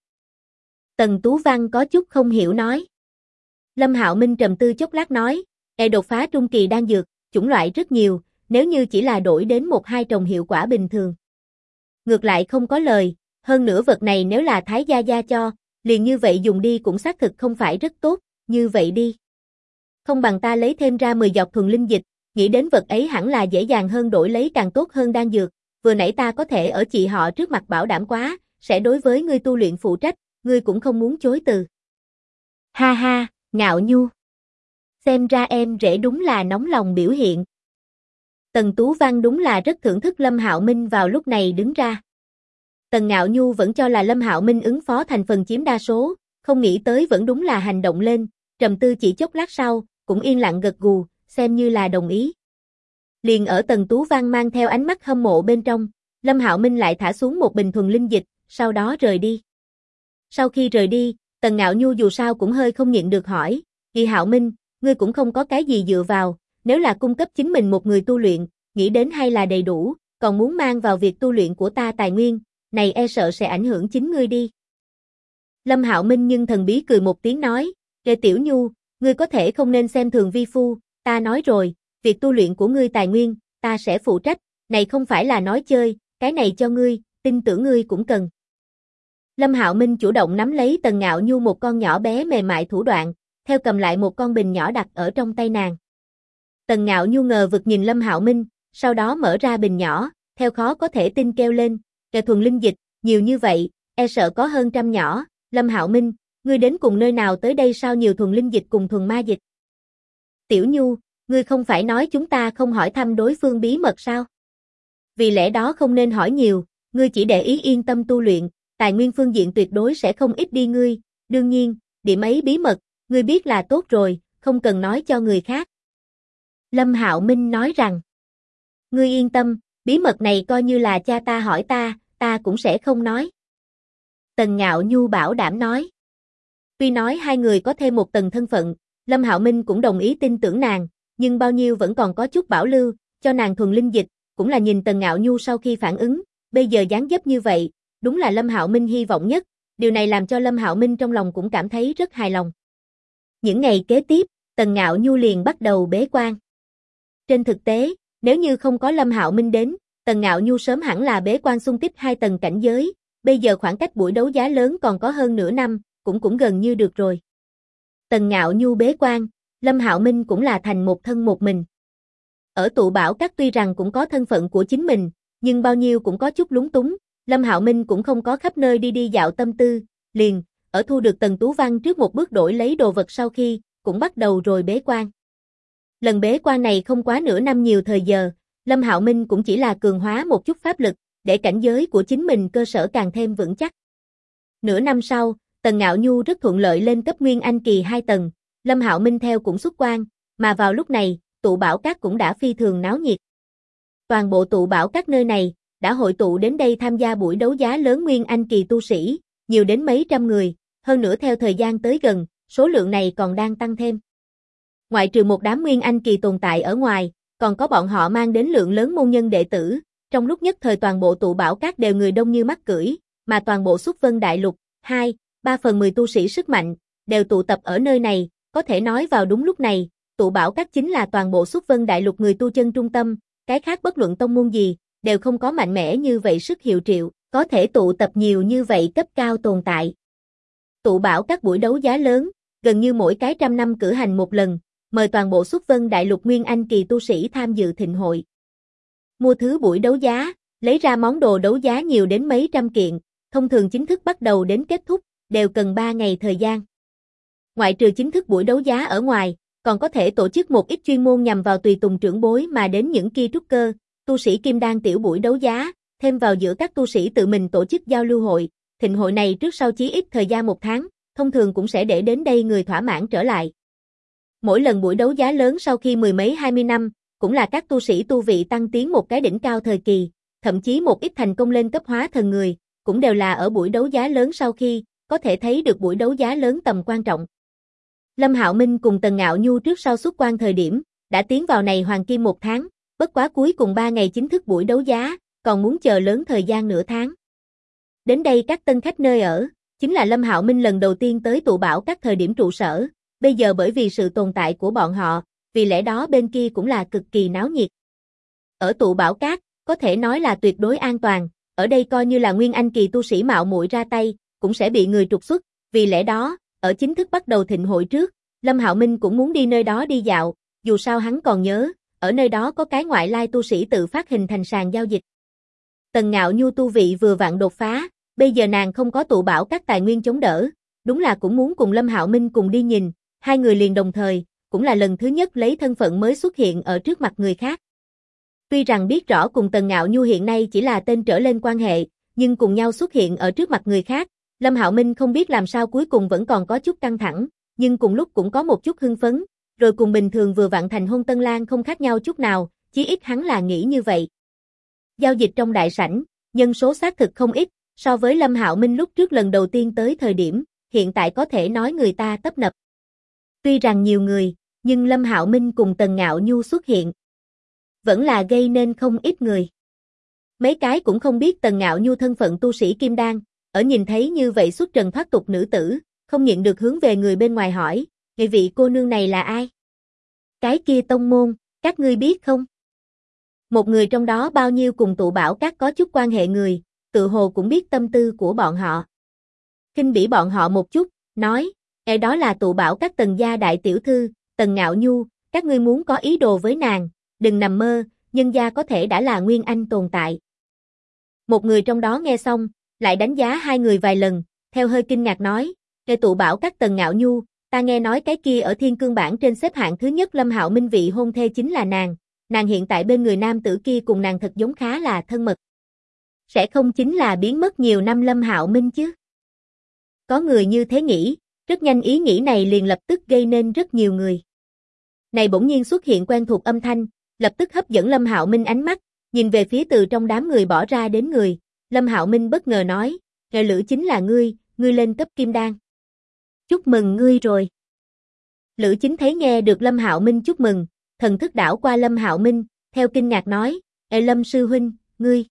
Tần Tú Văn có chút không hiểu nói. Lâm Hạo Minh trầm tư chốc lát nói, đột phá trung kỳ đan dược, chủng loại rất nhiều, nếu như chỉ là đổi đến 1-2 trồng hiệu quả bình thường. Ngược lại không có lời, hơn nữa vật này nếu là Thái Gia Gia cho, liền như vậy dùng đi cũng xác thực không phải rất tốt, như vậy đi. Không bằng ta lấy thêm ra 10 giọt thuần linh dịch, nghĩ đến vật ấy hẳn là dễ dàng hơn đổi lấy càng tốt hơn đan dược, vừa nãy ta có thể ở chị họ trước mặt bảo đảm quá, sẽ đối với ngươi tu luyện phụ trách, ngươi cũng không muốn chối từ. Ha ha, Ngạo Nhu. Xem ra em rể đúng là nóng lòng biểu hiện. Tần Tú Văn đúng là rất thưởng thức Lâm Hạo Minh vào lúc này đứng ra. Tần Ngạo Nhu vẫn cho là Lâm Hạo Minh ứng phó thành phần chiếm đa số, không nghĩ tới vẫn đúng là hành động lên, trầm tư chỉ chốc lát sau, cũng yên lặng gật gù, xem như là đồng ý. Liền ở Tần Tú Văn mang theo ánh mắt hâm mộ bên trong, Lâm Hạo Minh lại thả xuống một bình thuần linh dịch, sau đó rời đi. Sau khi rời đi, Tần Ngạo Nhu dù sao cũng hơi không nhịn được hỏi, Kỳ Hạo Minh, ngươi cũng không có cái gì dựa vào, nếu là cung cấp chính mình một người tu luyện, nghĩ đến hay là đầy đủ, còn muốn mang vào việc tu luyện của ta tài nguyên, này e sợ sẽ ảnh hưởng chính ngươi đi. Lâm Hạo Minh nhưng thần bí cười một tiếng nói, Kệ Tiểu Nhu, ngươi có thể không nên xem thường vi phu, ta nói rồi, việc tu luyện của ngươi tài nguyên, ta sẽ phụ trách, này không phải là nói chơi, cái này cho ngươi, tin tưởng ngươi cũng cần. Lâm Hạo Minh chủ động nắm lấy Tần Ngạo Nhu một con nhỏ bé mềm mại thủ đoạn, theo cầm lại một con bình nhỏ đặt ở trong tay nàng. Tần Ngạo Nhu ngờ vực nhìn Lâm Hạo Minh, sau đó mở ra bình nhỏ, theo khó có thể tin kêu lên, Kệ thuần linh dịch, nhiều như vậy, e sợ có hơn 100 nhỏ, Lâm Hạo Minh, ngươi đến cùng nơi nào tới đây sao nhiều thuần linh dịch cùng thuần ma dịch? Tiểu Nhu, ngươi không phải nói chúng ta không hỏi thăm đối phương bí mật sao? Vì lẽ đó không nên hỏi nhiều, ngươi chỉ để ý yên tâm tu luyện, tài nguyên phương diện tuyệt đối sẽ không ít đi ngươi, đương nhiên, điểm ấy bí mật, ngươi biết là tốt rồi, không cần nói cho người khác. Lâm Hạo Minh nói rằng, ngươi yên tâm, bí mật này coi như là cha ta hỏi ta cũng sẽ không nói. Tần Ngạo Nhu bảo đảm nói. Tuy nói hai người có thêm một tầng thân phận, Lâm Hạo Minh cũng đồng ý tin tưởng nàng, nhưng bao nhiêu vẫn còn có chút bảo lưu, cho nàng thuần linh dịch, cũng là nhìn Tần Ngạo Nhu sau khi phản ứng, bây giờ dáng dấp như vậy, đúng là Lâm Hạo Minh hy vọng nhất, điều này làm cho Lâm Hạo Minh trong lòng cũng cảm thấy rất hài lòng. Những ngày kế tiếp, Tần Ngạo Nhu liền bắt đầu bế quan. Trên thực tế, nếu như không có Lâm Hạo Minh đến, Tần Ngạo Nhu sớm hẳn là bế quan xung kích 2 tầng cảnh giới, bây giờ khoảng cách buổi đấu giá lớn còn có hơn nửa năm, cũng gần như được rồi. Tần Ngạo Nhu bế quan, Lâm Hạo Minh cũng là thành một thân một mình. Ở tụ bảo các tuy rằng cũng có thân phận của chính mình, nhưng bao nhiêu cũng có chút lúng túng, Lâm Hạo Minh cũng không có khắp nơi đi dạo tâm tư, liền, ở thu được Tần Tú Văn trước một bước đổi lấy đồ vật sau khi, cũng bắt đầu rồi bế quan. Lần bế quan này không quá nửa năm nhiều thời giờ, Lâm Hạo Minh cũng chỉ là cường hóa một chút pháp lực, để cảnh giới của chính mình cơ sở càng thêm vững chắc. Nửa năm sau, Tần Ngạo Nhu rất thuận lợi lên cấp Nguyên Anh kỳ 2 tầng, Lâm Hạo Minh theo cũng xuất quan, mà vào lúc này, tụ bảo các cũng đã phi thường náo nhiệt. Toàn bộ tụ bảo các nơi này, đã hội tụ đến đây tham gia buổi đấu giá lớn Nguyên Anh kỳ tu sĩ, nhiều đến mấy trăm người, hơn nữa theo thời gian tới gần, số lượng này còn đang tăng thêm. Ngoại trừ một đám Nguyên Anh kỳ tồn tại ở ngoài, còn có bọn họ mang đến lượng lớn môn nhân đệ tử, trong lúc nhất thời toàn bộ tụ bảo các đều người đông như mắc cưỡi, mà toàn bộ Xuất Vân Đại Lục, 3/10 tu sĩ sức mạnh, đều tụ tập ở nơi này, có thể nói vào đúng lúc này, tụ bảo các chính là toàn bộ Xuất Vân Đại Lục người tu chân trung tâm, cái khác bất luận tông môn gì, đều không có mạnh mẽ như vậy sức hiệu triệu, có thể tụ tập nhiều như vậy cấp cao tồn tại. Tụ bảo các buổi đấu giá lớn, gần như mỗi cái 100 năm cử hành một lần, mời toàn bộ Xuất Vân Đại Lục Nguyên Anh kỳ tu sĩ tham dự thịnh hội. Mua thứ buổi đấu giá, lấy ra món đồ đấu giá nhiều đến mấy trăm kiện, thông thường chính thức bắt đầu đến kết thúc, đều cần 3 ngày thời gian. Ngoại trừ chính thức buổi đấu giá ở ngoài, còn có thể tổ chức một ít chuyên môn nhằm vào tùy tùng trưởng bối mà đến những kia trúc cơ, tu sĩ kim đan tiểu buổi đấu giá, thêm vào giữa các tu sĩ tự mình tổ chức giao lưu hội. Thịnh hội này trước sau chí ít thời gian 1 tháng, thông thường cũng sẽ để đến đây người thỏa mãn trở lại. Mỗi lần buổi đấu giá lớn sau khi 10 mấy 20 năm, cũng là các tu sĩ tu vị tăng tiến một cái đỉnh cao thời kỳ, thậm chí một ít thành công lên cấp hóa thần người, cũng đều là ở buổi đấu giá lớn sau khi, có thể thấy được buổi đấu giá lớn tầm quan trọng. Lâm Hạo Minh cùng Tần Ngạo Nhu trước sau xuất quan thời điểm, đã tiến vào này hoàng kim 1 tháng, bất quá cuối cùng 3 ngày chính thức buổi đấu giá, còn muốn chờ lớn thời gian nửa tháng. Đến đây các tân khách nơi ở, chính là Lâm Hạo Minh lần đầu tiên tới tụ bảo các thời điểm trụ sở, bây giờ bởi vì sự tồn tại của bọn họ, vì lẽ đó bên kia cũng là cực kỳ náo nhiệt. Ở tụ bảo các, có thể nói là tuyệt đối an toàn, ở đây coi như là Nguyên Anh kỳ tu sĩ mạo muội ra tay, cũng sẽ bị người trục xuất, vì lẽ đó, ở chính thức bắt đầu thịnh hội trước, Lâm Hạo Minh cũng muốn đi nơi đó đi dạo, dù sao hắn còn nhớ, ở nơi đó có cái ngoại lai tu sĩ tự phát hình thành sàn giao dịch. Tần Ngạo Nhu tu vị vừa vặn đột phá, bây giờ nàng không có tụ bảo các tài nguyên chống đỡ, đúng là cũng muốn cùng Lâm Hạo Minh cùng đi nhìn, hai người liền đồng thời, cũng là lần thứ nhất lấy thân phận mới xuất hiện ở trước mặt người khác. Tuy rằng biết rõ cùng Tần Ngạo Nhu hiện nay chỉ là tên trở lên quan hệ, nhưng cùng nhau xuất hiện ở trước mặt người khác, Lâm Hạo Minh không biết làm sao cuối cùng vẫn còn có chút căng thẳng, nhưng cùng lúc cũng có một chút hưng phấn, rồi cùng bình thường vừa vặn thành hôn tân lang không khác nhau chút nào, chí ít hắn là nghĩ như vậy. Giao dịch trong đại sảnh, nhân số xác thực không ít, so với Lâm Hạo Minh lúc trước lần đầu tiên tới thời điểm, hiện tại có thể nói người ta tấp nập. Tuy rằng nhiều người, nhưng Lâm Hạo Minh cùng Tần Ngạo Nhu xuất hiện, vẫn là gây nên không ít người. Mấy cái cũng không biết Tần Ngạo Nhu thân phận tu sĩ kim đan, ở nhìn thấy như vậy xuất trần thoát tục nữ tử, không nhịn được hướng về người bên ngoài hỏi, người vị cô nương này là ai? Cái kia tông môn, các ngươi biết không? Một người trong đó bao nhiêu cùng tụ bảo các có chút quan hệ người, tự hồ cũng biết tâm tư của bọn họ. Khinh bỉ bọn họ một chút, nói, đó là tụ bảo các Tần gia đại tiểu thư, Tần Ngạo Nhu, các ngươi muốn có ý đồ với nàng, đừng nằm mơ, nhân gia có thể đã là Nguyên Anh tồn tại. Một người trong đó nghe xong, lại đánh giá hai người vài lần, theo hơi kinh ngạc nói, tụ bảo các Tần Ngạo Nhu, ta nghe nói cái kia ở thiên cương bảng trên xếp hạng thứ nhất Lâm Hạo Minh vị hôn thê chính là nàng hiện tại bên người nam tử kia cùng nàng thật giống khá là thân mật. Sẽ không chính là biến mất nhiều năm Lâm Hạo Minh chứ? Có người như thế nghĩ, rất nhanh ý nghĩ này liền lập tức gây nên rất nhiều người. Này bỗng nhiên xuất hiện quen thuộc âm thanh, lập tức hấp dẫn Lâm Hạo Minh ánh mắt, nhìn về phía từ trong đám người bỏ ra đến người, Lâm Hạo Minh bất ngờ nói, "Nghệ Lữ chính là ngươi lên cấp kim đan. Chúc mừng ngươi rồi." Lữ Chính thấy nghe được Lâm Hạo Minh chúc mừng, thần thức đảo qua Lâm Hạo Minh, theo kinh ngạc nói, Lâm sư huynh, ngươi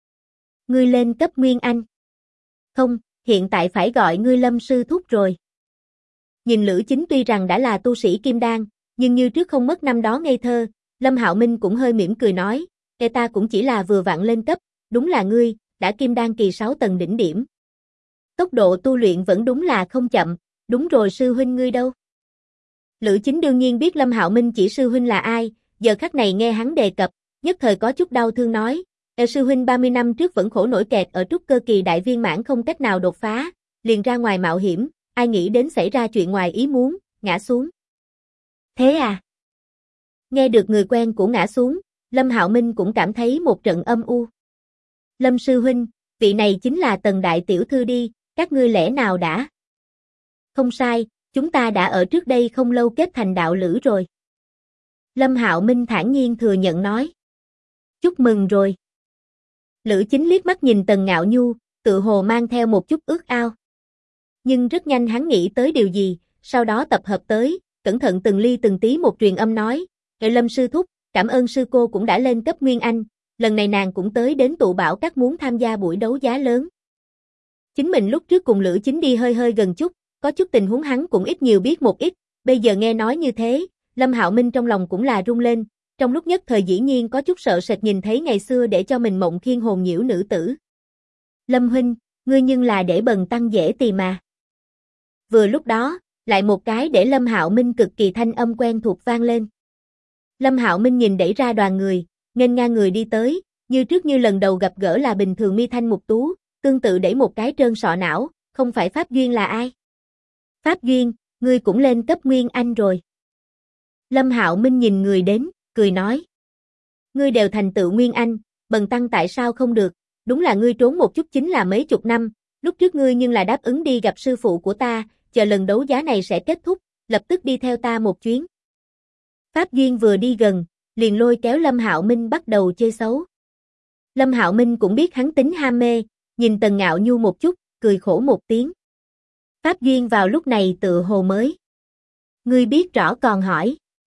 lên cấp Nguyên Anh. Không, hiện tại phải gọi ngươi Lâm sư thúc rồi." Nhìn Lữ Chính tuy rằng đã là tu sĩ kim đan, nhưng như trước không mất năm đó ngây thơ, Lâm Hạo Minh cũng hơi mỉm cười nói, ta cũng chỉ là vừa vặn lên cấp, đúng là ngươi, đã kim đan kỳ 6 tầng đỉnh điểm. Tốc độ tu luyện vẫn đúng là không chậm, đúng rồi sư huynh ngươi đâu? Lữ Chính đương nhiên biết Lâm Hạo Minh chỉ sư huynh là ai, giờ khắc này nghe hắn đề cập, nhất thời có chút đau thương nói, sư huynh 30 năm trước vẫn khổ nổi kẹt ở trúc cơ kỳ đại viên mãn không cách nào đột phá, liền ra ngoài mạo hiểm, ai nghĩ đến xảy ra chuyện ngoài ý muốn, ngã xuống. Thế à? Nghe được người quen của ngã xuống, Lâm Hạo Minh cũng cảm thấy một trận âm u. Lâm sư huynh, vị này chính là Tần đại tiểu thư đi, các ngươi lẽ nào đã? Không sai, chúng ta đã ở trước đây không lâu kết thành đạo lữ rồi. Lâm Hạo Minh thản nhiên thừa nhận nói. Chúc mừng rồi. Lữ Chính liếc mắt nhìn Tần Ngạo Nhu, tự hồ mang theo một chút ước ao. Nhưng rất nhanh hắn nghĩ tới điều gì, sau đó tập hợp tới, cẩn thận từng ly từng tí một truyền âm nói, Lâm sư thúc, cảm ơn sư cô cũng đã lên cấp Nguyên Anh, lần này nàng cũng tới đến tụ bảo các muốn tham gia buổi đấu giá lớn. Chính mình lúc trước cùng Lữ Chính đi hơi hơi gần chút, có chút tình huống hắn cũng ít nhiều biết một ít, bây giờ nghe nói như thế, Lâm Hạo Minh trong lòng cũng là rung lên, trong lúc nhất thời dĩ nhiên có chút sợ sệt nhìn thấy ngày xưa để cho mình mộng khiên hồn nhiễu nữ tử. Lâm huynh, ngươi nhưng là để bần tăng dễ tìm mà. Vừa lúc đó, lại một cái để Lâm Hạo Minh cực kỳ thanh âm quen thuộc vang lên. Lâm Hạo Minh nhìn đẩy ra đoàn người, nghênh ngang người đi tới, như trước như lần đầu gặp gỡ là bình thường mi thanh mục tú, tương tự đẩy một cái trơn sọ não, không phải Pháp Duyên là ai? Pháp Duyên, ngươi cũng lên cấp Nguyên Anh rồi. Lâm Hạo Minh nhìn người đến, cười nói. Ngươi đều thành tựu Nguyên Anh, bần tăng tại sao không được, đúng là ngươi trốn một chút chính là mấy chục năm, lúc trước ngươi nhưng là đáp ứng đi gặp sư phụ của ta, chờ lần đấu giá này sẽ kết thúc, lập tức đi theo ta một chuyến. Pháp Duyên vừa đi gần, liền lôi kéo Lâm Hạo Minh bắt đầu chơi xấu. Lâm Hạo Minh cũng biết hắn tính ham mê, nhìn Tần Ngạo Nhu một chút, cười khổ một tiếng. Pháp Duyên vào lúc này tựa hồ mới. Ngươi biết rõ còn hỏi.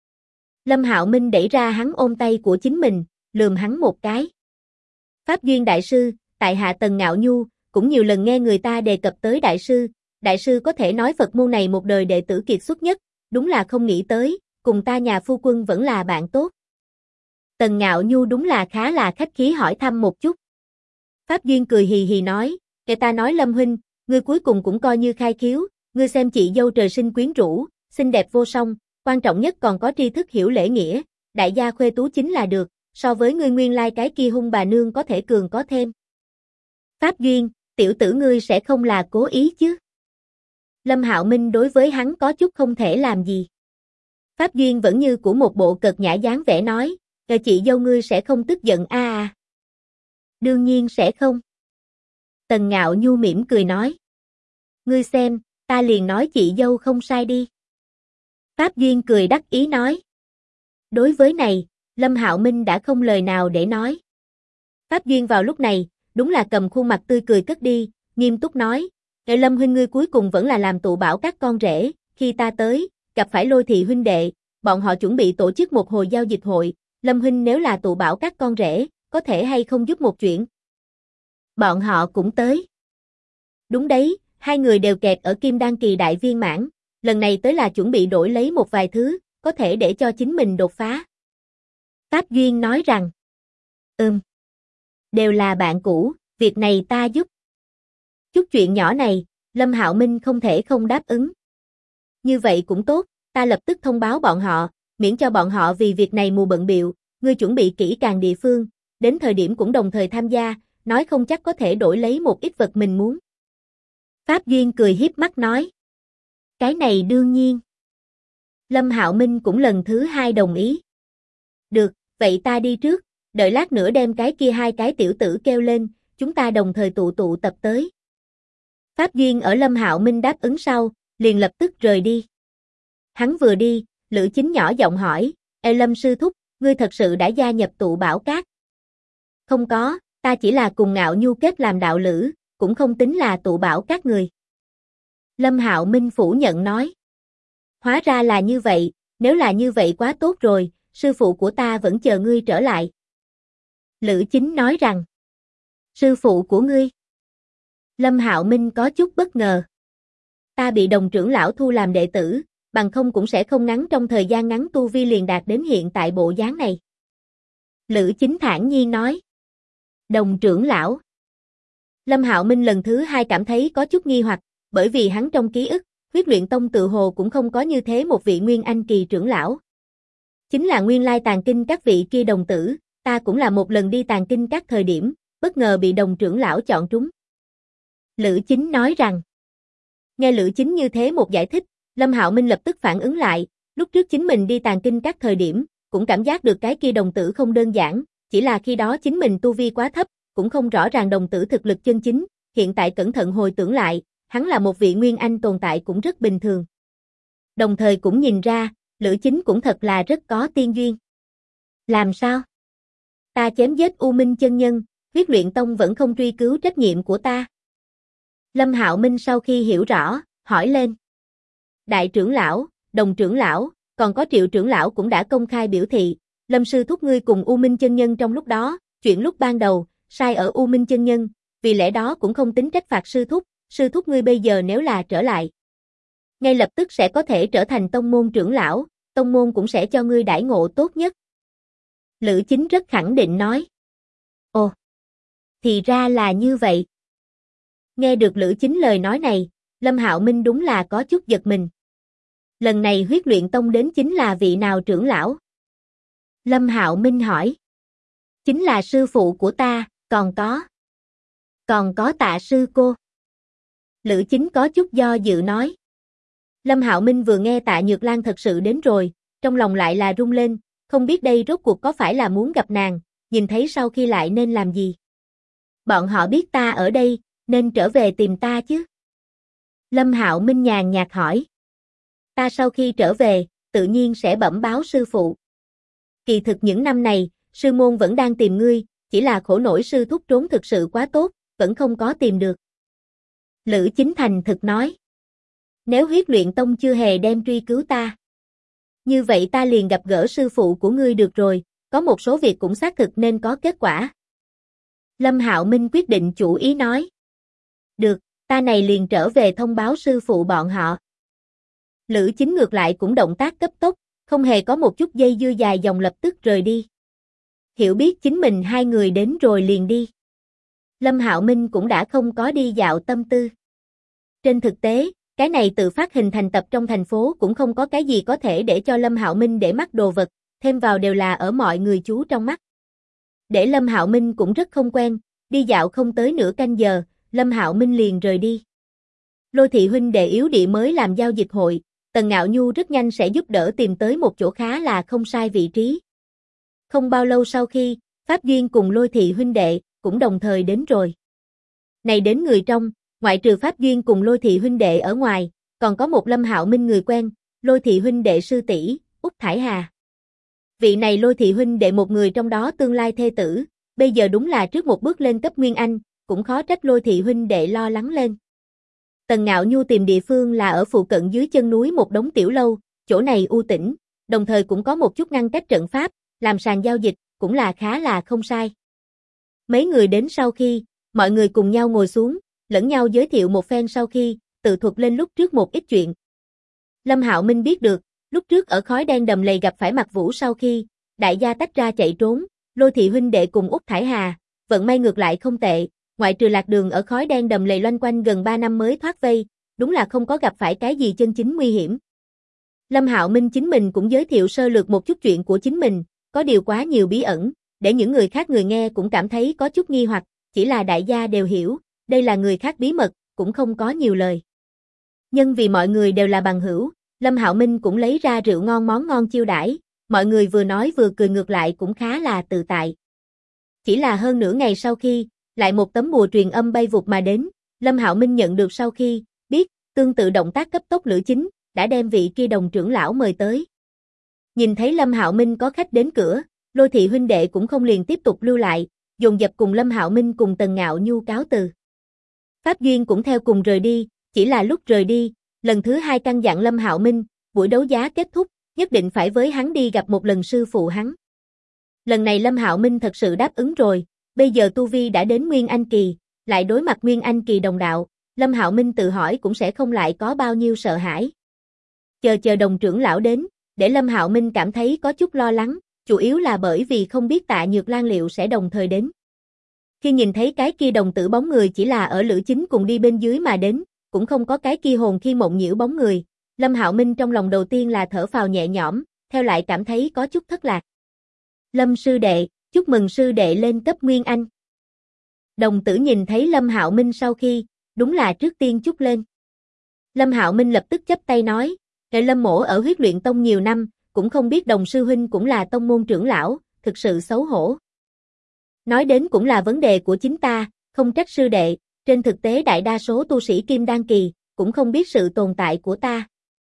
Lâm Hạo Minh đẩy ra hắn ôm tay của chính mình, lườm hắn một cái. Pháp Duyên đại sư, tại hạ Tần Ngạo Nhu, cũng nhiều lần nghe người ta đề cập tới đại sư có thể nói Phật môn này một đời đệ tử kiệt xuất nhất, đúng là không nghĩ tới, cùng ta nhà phu quân vẫn là bạn tốt. Tần Ngạo Nhu đúng là khá là khách khí hỏi thăm một chút. Pháp Duyên cười hì hì nói, kể ta nói Lâm huynh, ngươi cuối cùng cũng coi như khai khiếu, ngươi xem chị dâu trời sinh quyến rũ, xinh đẹp vô song, quan trọng nhất còn có tri thức hiểu lễ nghĩa, đại gia khuê tú chính là được, so với ngươi nguyên lai cái kia hung bà nương có thể cường có thêm. Pháp Duyên, tiểu tử ngươi sẽ không là cố ý chứ? Lâm Hạo Minh đối với hắn có chút không thể làm gì. Pháp Duyên vẫn như của một bộ cợt nhã dáng vẻ nói, chị dâu ngươi sẽ không tức giận à. Đương nhiên sẽ không. Tần Ngạo Nhu mỉm cười nói. Ngươi xem, ta liền nói chị dâu không sai đi. Pháp Duyên cười đắc ý nói. Đối với này, Lâm Hạo Minh đã không lời nào để nói. Pháp Duyên vào lúc này, đúng là cầm khuôn mặt tươi cười cất đi, nghiêm túc nói. Lâm huynh ngươi cuối cùng vẫn là làm tụ bảo các con rể, khi ta tới, gặp phải Lôi thị huynh đệ, bọn họ chuẩn bị tổ chức một hồi giao dịch hội, Lâm huynh nếu là tụ bảo các con rể, có thể hay không giúp một chuyện? Bọn họ cũng tới. Đúng đấy, hai người đều kẹt ở Kim Đan kỳ đại viên mãn, lần này tới là chuẩn bị đổi lấy một vài thứ, có thể để cho chính mình đột phá. Pháp Duyên nói rằng, đều là bạn cũ, việc này ta giúp. Chút chuyện nhỏ này, Lâm Hạo Minh không thể không đáp ứng. Như vậy cũng tốt, ta lập tức thông báo bọn họ, miễn cho bọn họ vì việc này mù bận biệu, ngươi chuẩn bị kỹ càng địa phương, đến thời điểm cũng đồng thời tham gia, nói không chắc có thể đổi lấy một ít vật mình muốn. Pháp Duyên cười hiếp mắt nói. Cái này đương nhiên. Lâm Hạo Minh cũng lần thứ hai đồng ý. Được, vậy ta đi trước, đợi lát nữa đem cái kia hai cái tiểu tử kêu lên, chúng ta đồng thời tụ tập tới. Pháp Duyên ở Lâm Hạo Minh đáp ứng sau, liền lập tức rời đi. Hắn vừa đi, Lữ Chính nhỏ giọng hỏi, Lâm sư thúc, ngươi thật sự đã gia nhập tụ bảo các? Không có, ta chỉ là cùng Ngạo Nhu kết làm đạo lữ, cũng không tính là tụ bảo các người. Lâm Hạo Minh phủ nhận nói. Hóa ra là như vậy, nếu là như vậy quá tốt rồi, sư phụ của ta vẫn chờ ngươi trở lại. Lữ Chính nói rằng. Sư phụ của ngươi? Lâm Hạo Minh có chút bất ngờ. Ta bị đồng trưởng lão thu làm đệ tử, bằng không cũng sẽ không ngắn trong thời gian ngắn tu vi liền đạt đến hiện tại bộ dáng này. Lữ Chính thản nhiên nói. Đồng trưởng lão. Lâm Hạo Minh lần thứ hai cảm thấy có chút nghi hoặc, bởi vì hắn trong ký ức, Huyết Luyện Tông tự hồ cũng không có như thế một vị Nguyên Anh kỳ trưởng lão. Chính là nguyên lai Tàng Kinh các vị kia đồng tử, ta cũng là một lần đi Tàng Kinh các thời điểm, bất ngờ bị đồng trưởng lão chọn trúng. Lữ Chính nói rằng. Nghe Lữ Chính như thế một giải thích, Lâm Hạo Minh lập tức phản ứng lại, lúc trước chính mình đi Tàng Kinh các thời điểm, cũng cảm giác được cái kia đồng tử không đơn giản, chỉ là khi đó chính mình tu vi quá thấp, cũng không rõ ràng đồng tử thực lực chân chính, hiện tại cẩn thận hồi tưởng lại, hắn là một vị Nguyên Anh tồn tại cũng rất bình thường. Đồng thời cũng nhìn ra, Lữ Chính cũng thật là rất có tiên duyên. Làm sao? Ta chém giết U Minh chân nhân, Huyết Luyện Tông vẫn không truy cứu trách nhiệm của ta. Lâm Hạo Minh sau khi hiểu rõ, hỏi lên. Đại trưởng lão, đồng trưởng lão, còn có Triệu trưởng lão cũng đã công khai biểu thị, Lâm sư thúc ngươi cùng U Minh chân nhân trong lúc đó, chuyện lúc ban đầu, sai ở U Minh chân nhân, vì lẽ đó cũng không tính trách phạt sư thúc ngươi bây giờ nếu là trở lại. Ngay lập tức sẽ có thể trở thành tông môn trưởng lão, tông môn cũng sẽ cho ngươi đãi ngộ tốt nhất. Lữ Chính rất khẳng định nói. Ồ, thì ra là như vậy. Nghe được Lữ Chính lời nói này, Lâm Hạo Minh đúng là có chút giật mình. Lần này huyết luyện tông đến chính là vị nào trưởng lão? Lâm Hạo Minh hỏi. Chính là sư phụ của ta, còn có Tạ sư cô. Lữ Chính có chút do dự nói. Lâm Hạo Minh vừa nghe Tạ Nhược Lan thật sự đến rồi, trong lòng lại là rung lên, không biết đây rốt cuộc có phải là muốn gặp nàng, nhìn thấy sau khi lại nên làm gì. Bọn họ biết ta ở đây, nên trở về tìm ta chứ? Lâm Hạo Minh nhàn nhạt hỏi. Ta sau khi trở về, tự nhiên sẽ bẩm báo sư phụ. Kỳ thực những năm này, sư môn vẫn đang tìm ngươi, chỉ là khổ nổi sư thúc trốn thực sự quá tốt, vẫn không có tìm được. Lữ Chính thành thực nói. Nếu huyết luyện tông chưa hề đem truy cứu ta, như vậy ta liền gặp gỡ sư phụ của ngươi được rồi, có một số việc cũng xác thực nên có kết quả. Lâm Hạo Minh quyết định chủ ý nói. Được, ta này liền trở về thông báo sư phụ bọn họ. Lữ Chính ngược lại cũng động tác cấp tốc, không hề có một chút dây dưa dài dòng lập tức rời đi. Hiểu biết chính mình hai người đến rồi liền đi. Lâm Hạo Minh cũng đã không có đi dạo tâm tư. Trên thực tế, cái này tự phát hình thành tập trong thành phố cũng không có cái gì có thể để cho Lâm Hạo Minh để mắt đồ vật, thêm vào đều là ở mọi người chú trong mắt. Để Lâm Hạo Minh cũng rất không quen, đi dạo không tới nửa canh giờ, Lâm Hạo Minh liền rời đi. Lôi thị huynh đệ yếu địa mới làm giao dịch hội, Tần Ngạo Nhu rất nhanh sẽ giúp đỡ tìm tới một chỗ khá là không sai vị trí. Không bao lâu sau khi, Pháp Duyên cùng Lôi thị huynh đệ cũng đồng thời đến rồi. Này đến người trong, ngoại trừ Pháp Duyên cùng Lôi thị huynh đệ ở ngoài, còn có một Lâm Hạo Minh người quen, Lôi thị huynh đệ sư tỷ, Úc Thải Hà. Vị này Lôi thị huynh đệ một người trong đó tương lai thê tử, bây giờ đúng là trước một bước lên cấp Nguyên Anh, cũng khó trách Lôi thị huynh đệ lo lắng lên. Tần Ngạo Nhu tìm địa phương là ở phụ cận dưới chân núi một đống tiểu lâu, chỗ này u tĩnh, đồng thời cũng có một chút ngăn cách trận pháp, làm sàn giao dịch, cũng là khá là không sai. Mấy người đến sau khi, mọi người cùng nhau ngồi xuống, lẫn nhau giới thiệu một phen sau khi, tự thuật lên lúc trước một ít chuyện. Lâm Hạo Minh biết được, lúc trước ở khói đen đầm lầy gặp phải Mạc Vũ sau khi, đại gia tách ra chạy trốn, Lôi thị huynh đệ cùng Úc Thải Hà, vận may ngược lại không tệ, ngoại trừ lạc đường ở khói đen đầm lầy loanh quanh gần 3 năm mới thoát vây, đúng là không có gặp phải cái gì chân chính nguy hiểm. Lâm Hạo Minh chính mình cũng giới thiệu sơ lược một chút chuyện của chính mình, có điều quá nhiều bí ẩn, để những người khác người nghe cũng cảm thấy có chút nghi hoặc, chỉ là đại gia đều hiểu, đây là người khác bí mật, cũng không có nhiều lời. Nhưng vì mọi người đều là bằng hữu, Lâm Hạo Minh cũng lấy ra rượu ngon món ngon chiêu đãi, mọi người vừa nói vừa cười ngược lại cũng khá là tự tại. Chỉ là hơn nửa ngày sau khi, lại một tấm bùa truyền âm bay vụt mà đến, Lâm Hạo Minh nhận được sau khi, biết, tương tự động tác cấp tốc Lữ Chính, đã đem vị kia đồng trưởng lão mời tới. Nhìn thấy Lâm Hạo Minh có khách đến cửa, Lôi thị huynh đệ cũng không liền tiếp tục lưu lại, dồn dập cùng Lâm Hạo Minh cùng Tần Ngạo Nhu cáo từ. Pháp Duyên cũng theo cùng rời đi, chỉ là lúc rời đi, lần thứ hai căn dặn Lâm Hạo Minh, buổi đấu giá kết thúc, nhất định phải với hắn đi gặp một lần sư phụ hắn. Lần này Lâm Hạo Minh thật sự đáp ứng rồi, bây giờ tu vi đã đến Nguyên Anh kỳ, lại đối mặt Nguyên Anh kỳ đồng đạo, Lâm Hạo Minh tự hỏi cũng sẽ không lại có bao nhiêu sợ hãi. Chờ đồng trưởng lão đến, để Lâm Hạo Minh cảm thấy có chút lo lắng, chủ yếu là bởi vì không biết Tạ Nhược Lan liệu sẽ đồng thời đến. Khi nhìn thấy cái kia đồng tử bóng người chỉ là ở Lữ Chính cùng đi bên dưới mà đến, cũng không có cái kia hồn khi mộng nhiễu bóng người, Lâm Hạo Minh trong lòng đầu tiên là thở phào nhẹ nhõm, theo lại cảm thấy có chút thất lạc. Lâm sư đệ, chúc mừng sư đệ lên cấp Nguyên Anh. Đồng tử nhìn thấy Lâm Hạo Minh sau khi, đúng là trước tiên chúc lên. Lâm Hạo Minh lập tức chắp tay nói, Lâm mỗ ở huyết luyện tông nhiều năm, cũng không biết đồng sư huynh cũng là tông môn trưởng lão, thực sự xấu hổ. Nói đến cũng là vấn đề của chính ta, không trách sư đệ, trên thực tế đại đa số tu sĩ kim đan kỳ, cũng không biết sự tồn tại của ta.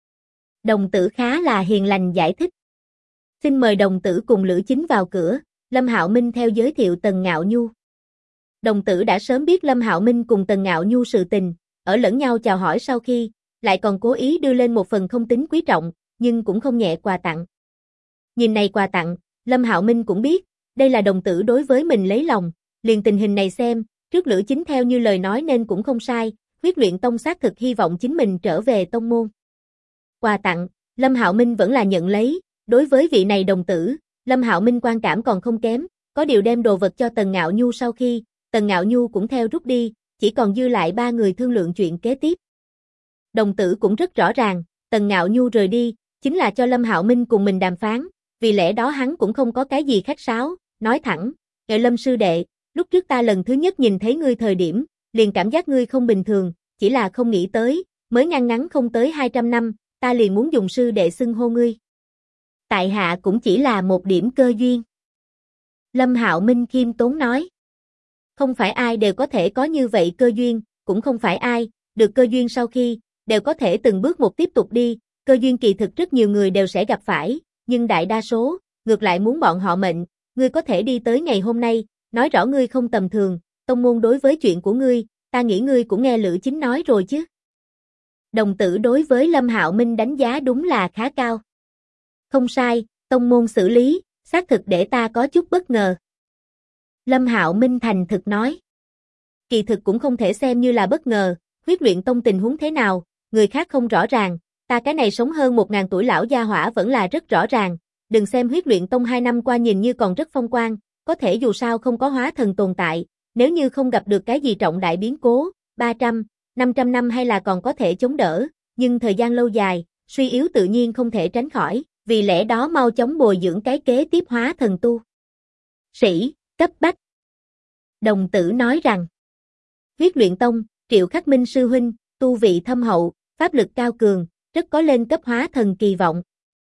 Đồng tử khá là hiền lành giải thích. Xin mời đồng tử cùng Lữ Chính vào cửa, Lâm Hạo Minh theo giới thiệu Tần Ngạo Nhu. Đồng tử đã sớm biết Lâm Hạo Minh cùng Tần Ngạo Nhu sự tình, ở lẫn nhau chào hỏi sau khi, lại còn cố ý đưa lên một phần không tính quý trọng, nhưng cũng không nhẹ quà tặng. Nhìn này quà tặng, Lâm Hạo Minh cũng biết, đây là đồng tử đối với mình lấy lòng, liền tình hình này xem, Trước Lữ Chính theo như lời nói nên cũng không sai, huyết luyện tông xác thực hy vọng chính mình trở về tông môn. Quà tặng, Lâm Hạo Minh vẫn là nhận lấy, đối với vị này đồng tử, Lâm Hạo Minh quan cảm còn không kém, có điều đem đồ vật cho Tần Ngạo Nhu sau khi, Tần Ngạo Nhu cũng theo rút đi, chỉ còn dư lại ba người thương lượng chuyện kế tiếp. Đồng tử cũng rất rõ ràng, Tần Ngạo Nhu rời đi, chính là cho Lâm Hạo Minh cùng mình đàm phán, vì lẽ đó hắn cũng không có cái gì khách sáo, nói thẳng, Lâm sư đệ, lúc trước ta lần thứ nhất nhìn thấy ngươi thời điểm, liền cảm giác ngươi không bình thường, chỉ là không nghĩ tới, mới ngắn không tới 200 năm, ta liền muốn dùng sư đệ xưng hô ngươi. Tại hạ cũng chỉ là một điểm cơ duyên. Lâm Hạo Minh khiêm tốn nói. Không phải ai đều có thể có như vậy cơ duyên, cũng không phải ai, được cơ duyên sau khi, đều có thể từng bước một tiếp tục đi, cơ duyên kỳ thực rất nhiều người đều sẽ gặp phải, nhưng đại đa số, ngược lại muốn bọn họ mệnh, ngươi có thể đi tới ngày hôm nay, nói rõ ngươi không tầm thường, tông môn đối với chuyện của ngươi, ta nghĩ ngươi cũng nghe Lữ Chính nói rồi chứ. Đồng tử đối với Lâm Hạo Minh đánh giá đúng là khá cao. Không sai, tông môn xử lý, xác thực để ta có chút bất ngờ. Lâm Hạo Minh thành thực nói. Kỳ thực cũng không thể xem như là bất ngờ, huyết luyện tông tình huống thế nào, người khác không rõ ràng, ta cái này sống hơn 1000 tuổi lão gia hỏa vẫn là rất rõ ràng, đừng xem huyết luyện tông 2 năm qua nhìn như còn rất phong quang, có thể dù sao không có hóa thần tồn tại, nếu như không gặp được cái gì trọng đại biến cố, 300, 500 năm hay là còn có thể chống đỡ, nhưng thời gian lâu dài, suy yếu tự nhiên không thể tránh khỏi, vì lẽ đó mau chóng bồi dưỡng cái kế tiếp hóa thần tu sĩ, cấp bách. Đồng tử nói rằng, huyết luyện tông, Triệu Khắc Minh sư huynh, tu vị thâm hậu, pháp lực cao cường, rất có lên cấp hóa thần kỳ vọng.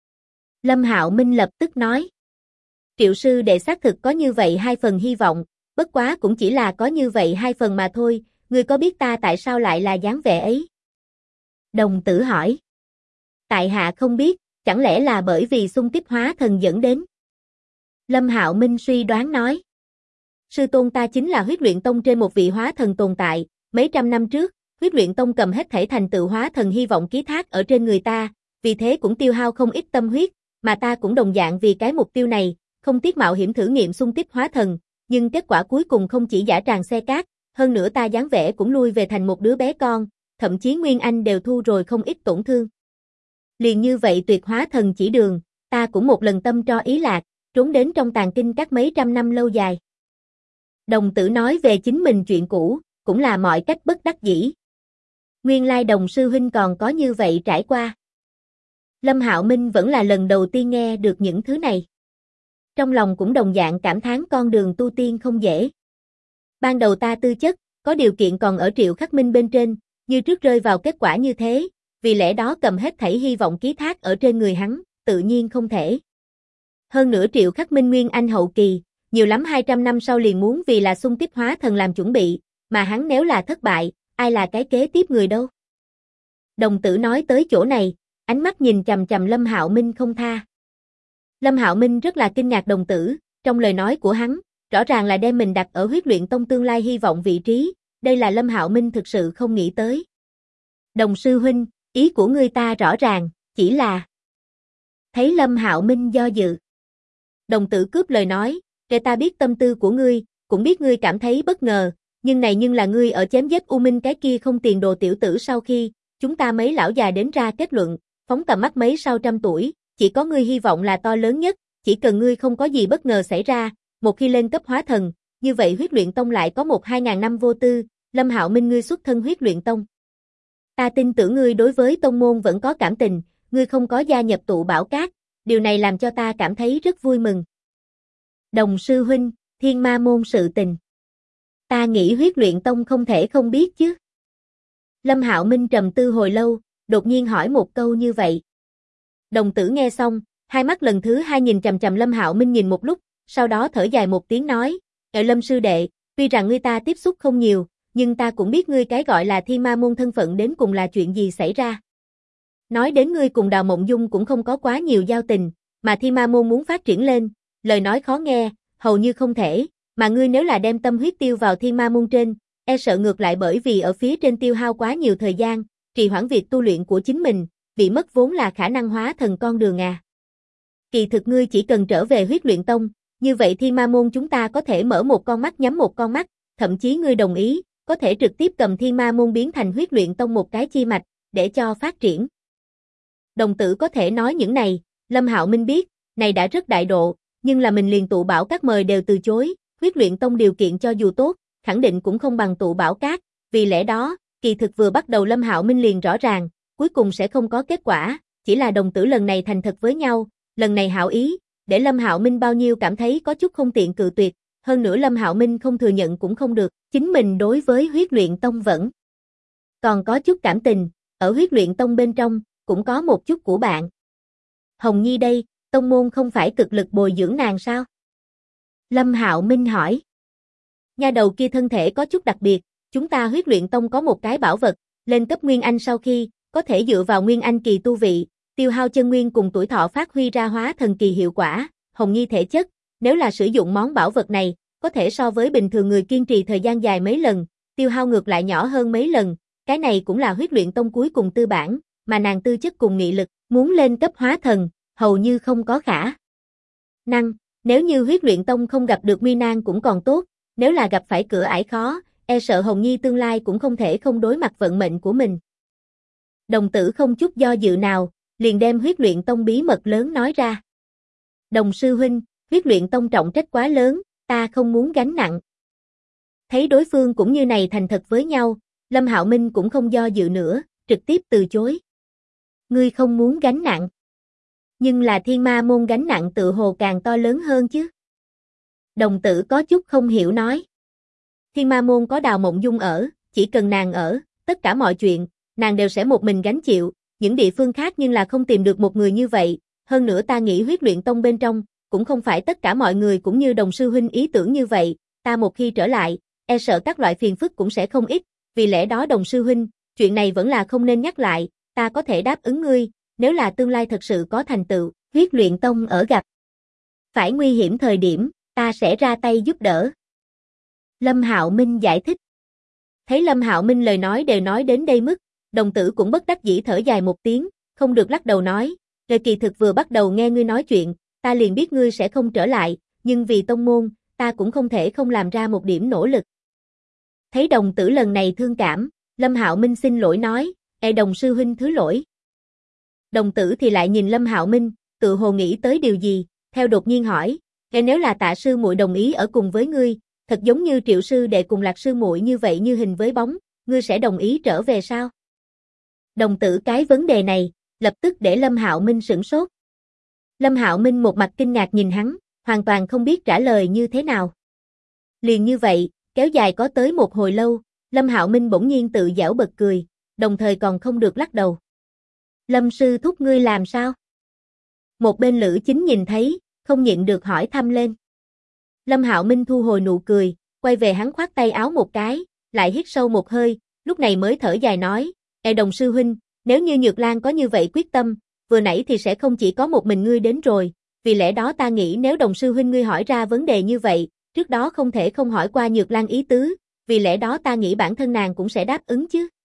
Lâm Hạo Minh lập tức nói, Triệu sư đệ xác thực có như vậy 2 phần hy vọng, bất quá cũng chỉ là có như vậy 2 phần mà thôi, ngươi có biết ta tại sao lại là dáng vẻ ấy? Đồng tử hỏi. Tại hạ không biết, chẳng lẽ là bởi vì xung kích hóa thần dẫn đến? Lâm Hạo Minh suy đoán nói. Sư tôn ta chính là huyết luyện tông trên một vị hóa thần tồn tại, mấy trăm năm trước, huyết luyện tông cầm hết thảy thành tựu hóa thần hy vọng ký thác ở trên người ta, vì thế cũng tiêu hao không ít tâm huyết, mà ta cũng đồng dạng vì cái mục tiêu này, không tiếc mạo hiểm thử nghiệm xung kích hóa thần, nhưng kết quả cuối cùng không chỉ dã tràng xe cát, hơn nữa ta dáng vẻ cũng lui về thành một đứa bé con, thậm chí Nguyên Anh đều thu rồi không ít tổn thương. Liền như vậy tuyệt hóa thần chỉ đường, ta cũng một lần tâm tro ý lạc, trốn đến trong tàn kinh các mấy trăm năm lâu dài. Đồng tử nói về chính mình chuyện cũ, cũng là mọi cách bất đắc dĩ. Nguyên lai đồng sư huynh còn có như vậy trải qua. Lâm Hạo Minh vẫn là lần đầu tiên nghe được những thứ này. Trong lòng cũng đồng dạng cảm thán con đường tu tiên không dễ. Ban đầu ta tư chất, có điều kiện còn ở Triệu Khắc Minh bên trên, như trước rơi vào kết quả như thế, vì lẽ đó cầm hết thảy hy vọng ký thác ở trên người hắn, tự nhiên không thể. Hơn nữa Triệu Khắc Minh Nguyên Anh hậu kỳ, nhiều lắm 200 năm sau liền muốn vì là xung kích hóa thần làm chuẩn bị, mà hắn nếu là thất bại, ai là cái kế tiếp người đâu? Đồng tử nói tới chỗ này, ánh mắt nhìn chằm chằm Lâm Hạo Minh không tha. Lâm Hạo Minh rất là kinh ngạc đồng tử, trong lời nói của hắn, rõ ràng là đem mình đặt ở huyết luyện tông tương lai hy vọng vị trí, đây là Lâm Hạo Minh thực sự không nghĩ tới. Đồng sư huynh, ý của ngươi ta rõ ràng, chỉ là... Thấy Lâm Hạo Minh do dự. Đồng tử cướp lời nói, để ta biết tâm tư của ngươi, cũng biết ngươi cảm thấy bất ngờ, nhưng là ngươi ở chém giết U Minh cái kia không tiền đồ tiểu tử sau khi, chúng ta mấy lão già đến ra kết luận, phóng tầm mắt mấy sau trăm tuổi, chỉ có ngươi hy vọng là to lớn nhất, chỉ cần ngươi không có gì bất ngờ xảy ra, một khi lên cấp hóa thần, như vậy huyết luyện tông lại có 1-2000 năm vô tư, Lâm Hạo Minh ngươi xuất thân huyết luyện tông. Ta tin tưởng ngươi đối với tông môn vẫn có cảm tình, ngươi không có gia nhập tụ bảo cát, điều này làm cho ta cảm thấy rất vui mừng. Đồng sư huynh, Thiên Ma môn sự tình. Ta nghĩ huyết luyện tông không thể không biết chứ. Lâm Hạo Minh trầm tư hồi lâu, đột nhiên hỏi một câu như vậy. Đồng tử nghe xong, hai mắt lần thứ 2 nhìn chằm chằm Lâm Hạo Minh nhìn một lúc, sau đó thở dài một tiếng nói, Lâm sư đệ, tuy rằng ngươi ta tiếp xúc không nhiều, nhưng ta cũng biết ngươi cái gọi là Thiên Ma môn thân phận đến cùng là chuyện gì xảy ra. Nói đến ngươi cùng Đào Mộng Dung cũng không có quá nhiều giao tình, mà Thiên Ma môn muốn phát triển lên, lời nói khó nghe, hầu như không thể, mà ngươi nếu là đem tâm huyết tiêu vào Thiên Ma môn trên, e sợ ngược lại bởi vì ở phía trên tiêu hao quá nhiều thời gian, trì hoãn việc tu luyện của chính mình, bị mất vốn là khả năng hóa thần con đường à. Kỳ thực ngươi chỉ cần trở về huyết luyện tông, như vậy Thiên Ma môn chúng ta có thể mở một con mắt nhắm một con mắt, thậm chí ngươi đồng ý, có thể trực tiếp cầm Thiên Ma môn biến thành Huyết Luyện Tông một cái chi mạch, để cho phát triển. Đồng tử có thể nói những này, Lâm Hạo Minh biết, này đã rất đại độ, nhưng là mình liền tụ bảo các mời đều từ chối, Huyết Luyện Tông điều kiện cho dù tốt, khẳng định cũng không bằng tụ bảo các, vì lẽ đó, kỳ thực vừa bắt đầu Lâm Hạo Minh liền rõ ràng, cuối cùng sẽ không có kết quả, chỉ là đồng tử lần này thành thật với nhau, lần này hảo ý, để Lâm Hạo Minh bao nhiêu cảm thấy có chút không tiện cự tuyệt, hơn nữa Lâm Hạo Minh không thừa nhận cũng không được, chính mình đối với Huyết Luyện Tông vẫn còn có chút cảm tình, ở Huyết Luyện Tông bên trong, cũng có một chút của bạn. Hồng Nhi đây, tông môn không phải cực lực bồi dưỡng nàng sao? Lâm Hạo Minh hỏi. Nha đầu kia thân thể có chút đặc biệt, chúng ta Huyết Luyện Tông có một cái bảo vật, lên cấp Nguyên Anh sau khi, có thể dựa vào Nguyên Anh kỳ tu vị, tiêu hao chân nguyên cùng tuổi thọ phát huy ra hóa thần kỳ hiệu quả, Hồng Nhi thể chất, nếu là sử dụng món bảo vật này, có thể so với bình thường người kiên trì thời gian dài mấy lần, tiêu hao ngược lại nhỏ hơn mấy lần, cái này cũng là Huyết Luyện Tông cuối cùng tư bản, mà nàng tư chất cùng nghị lực, muốn lên cấp hóa thần, hầu như không có khả năng, nếu như Huyết Luyện Tông không gặp được nguy nan cũng còn tốt, nếu là gặp phải cửa ải khó, e sợ Hồng Nhi tương lai cũng không thể không đối mặt vận mệnh của mình. Đồng tử không chút do dự nào, liền đem Huyết Luyện Tông bí mật lớn nói ra. Đồng sư huynh, Huyết Luyện Tông trọng trách quá lớn, ta không muốn gánh nặng. Thấy đối phương cũng như này thành thật với nhau, Lâm Hạo Minh cũng không do dự nữa, trực tiếp từ chối. Ngươi không muốn gánh nặng. Nhưng là Thiên Ma môn gánh nặng tự hồ càng to lớn hơn chứ. Đồng tử có chút không hiểu nói. Thiên Ma môn có Đào Mộng Dung ở, chỉ cần nàng ở, tất cả mọi chuyện, nàng đều sẽ một mình gánh chịu, những địa phương khác nhưng là không tìm được một người như vậy, hơn nữa ta nghĩ Huyết Luyện Tông bên trong, cũng không phải tất cả mọi người cũng như đồng sư huynh ý tưởng như vậy, ta một khi trở lại, e sợ các loại phiền phức cũng sẽ không ít, vì lẽ đó đồng sư huynh, chuyện này vẫn là không nên nhắc lại, ta có thể đáp ứng ngươi, nếu là tương lai thật sự có thành tựu, Huyết Luyện Tông ở gặp phải nguy hiểm thời điểm, ta sẽ ra tay giúp đỡ. Lâm Hạo Minh giải thích. Thấy Lâm Hạo Minh lời nói đều nói đến đây mức, đồng tử cũng bất đắc dĩ thở dài một tiếng, không được lắc đầu nói, kỳ thực vừa bắt đầu nghe ngươi nói chuyện, ta liền biết ngươi sẽ không trở lại, nhưng vì tông môn, ta cũng không thể không làm ra một điểm nỗ lực. Thấy đồng tử lần này thương cảm, Lâm Hạo Minh xin lỗi nói, đồng sư huynh thứ lỗi. Đồng tử thì lại nhìn Lâm Hạo Minh, tự hồ nghĩ tới điều gì, theo đột nhiên hỏi, nếu là Tạ sư muội đồng ý ở cùng với ngươi, thật giống như Triệu sư đệ cùng Lạc sư muội như vậy như hình với bóng, ngươi sẽ đồng ý trở về sao? Đồng tử cái vấn đề này, lập tức để Lâm Hạo Minh sửng sốt. Lâm Hạo Minh một mặt kinh ngạc nhìn hắn, hoàn toàn không biết trả lời như thế nào. Liền như vậy, kéo dài có tới một hồi lâu, Lâm Hạo Minh bỗng nhiên tự giễu bật cười, đồng thời còn không được lắc đầu. Lâm sư thúc ngươi làm sao? Một bên Lữ Chính nhìn thấy, không nhịn được hỏi thăm lên. Lâm Hạo Minh thu hồi nụ cười, quay về hắn khoát tay áo một cái, lại hít sâu một hơi, lúc này mới thở dài nói, đồng sư huynh, nếu như Nhược Lan có như vậy quyết tâm, vừa nãy thì sẽ không chỉ có một mình ngươi đến rồi, vì lẽ đó ta nghĩ nếu đồng sư huynh ngươi hỏi ra vấn đề như vậy, trước đó không thể không hỏi qua Nhược Lan ý tứ, vì lẽ đó ta nghĩ bản thân nàng cũng sẽ đáp ứng chứ.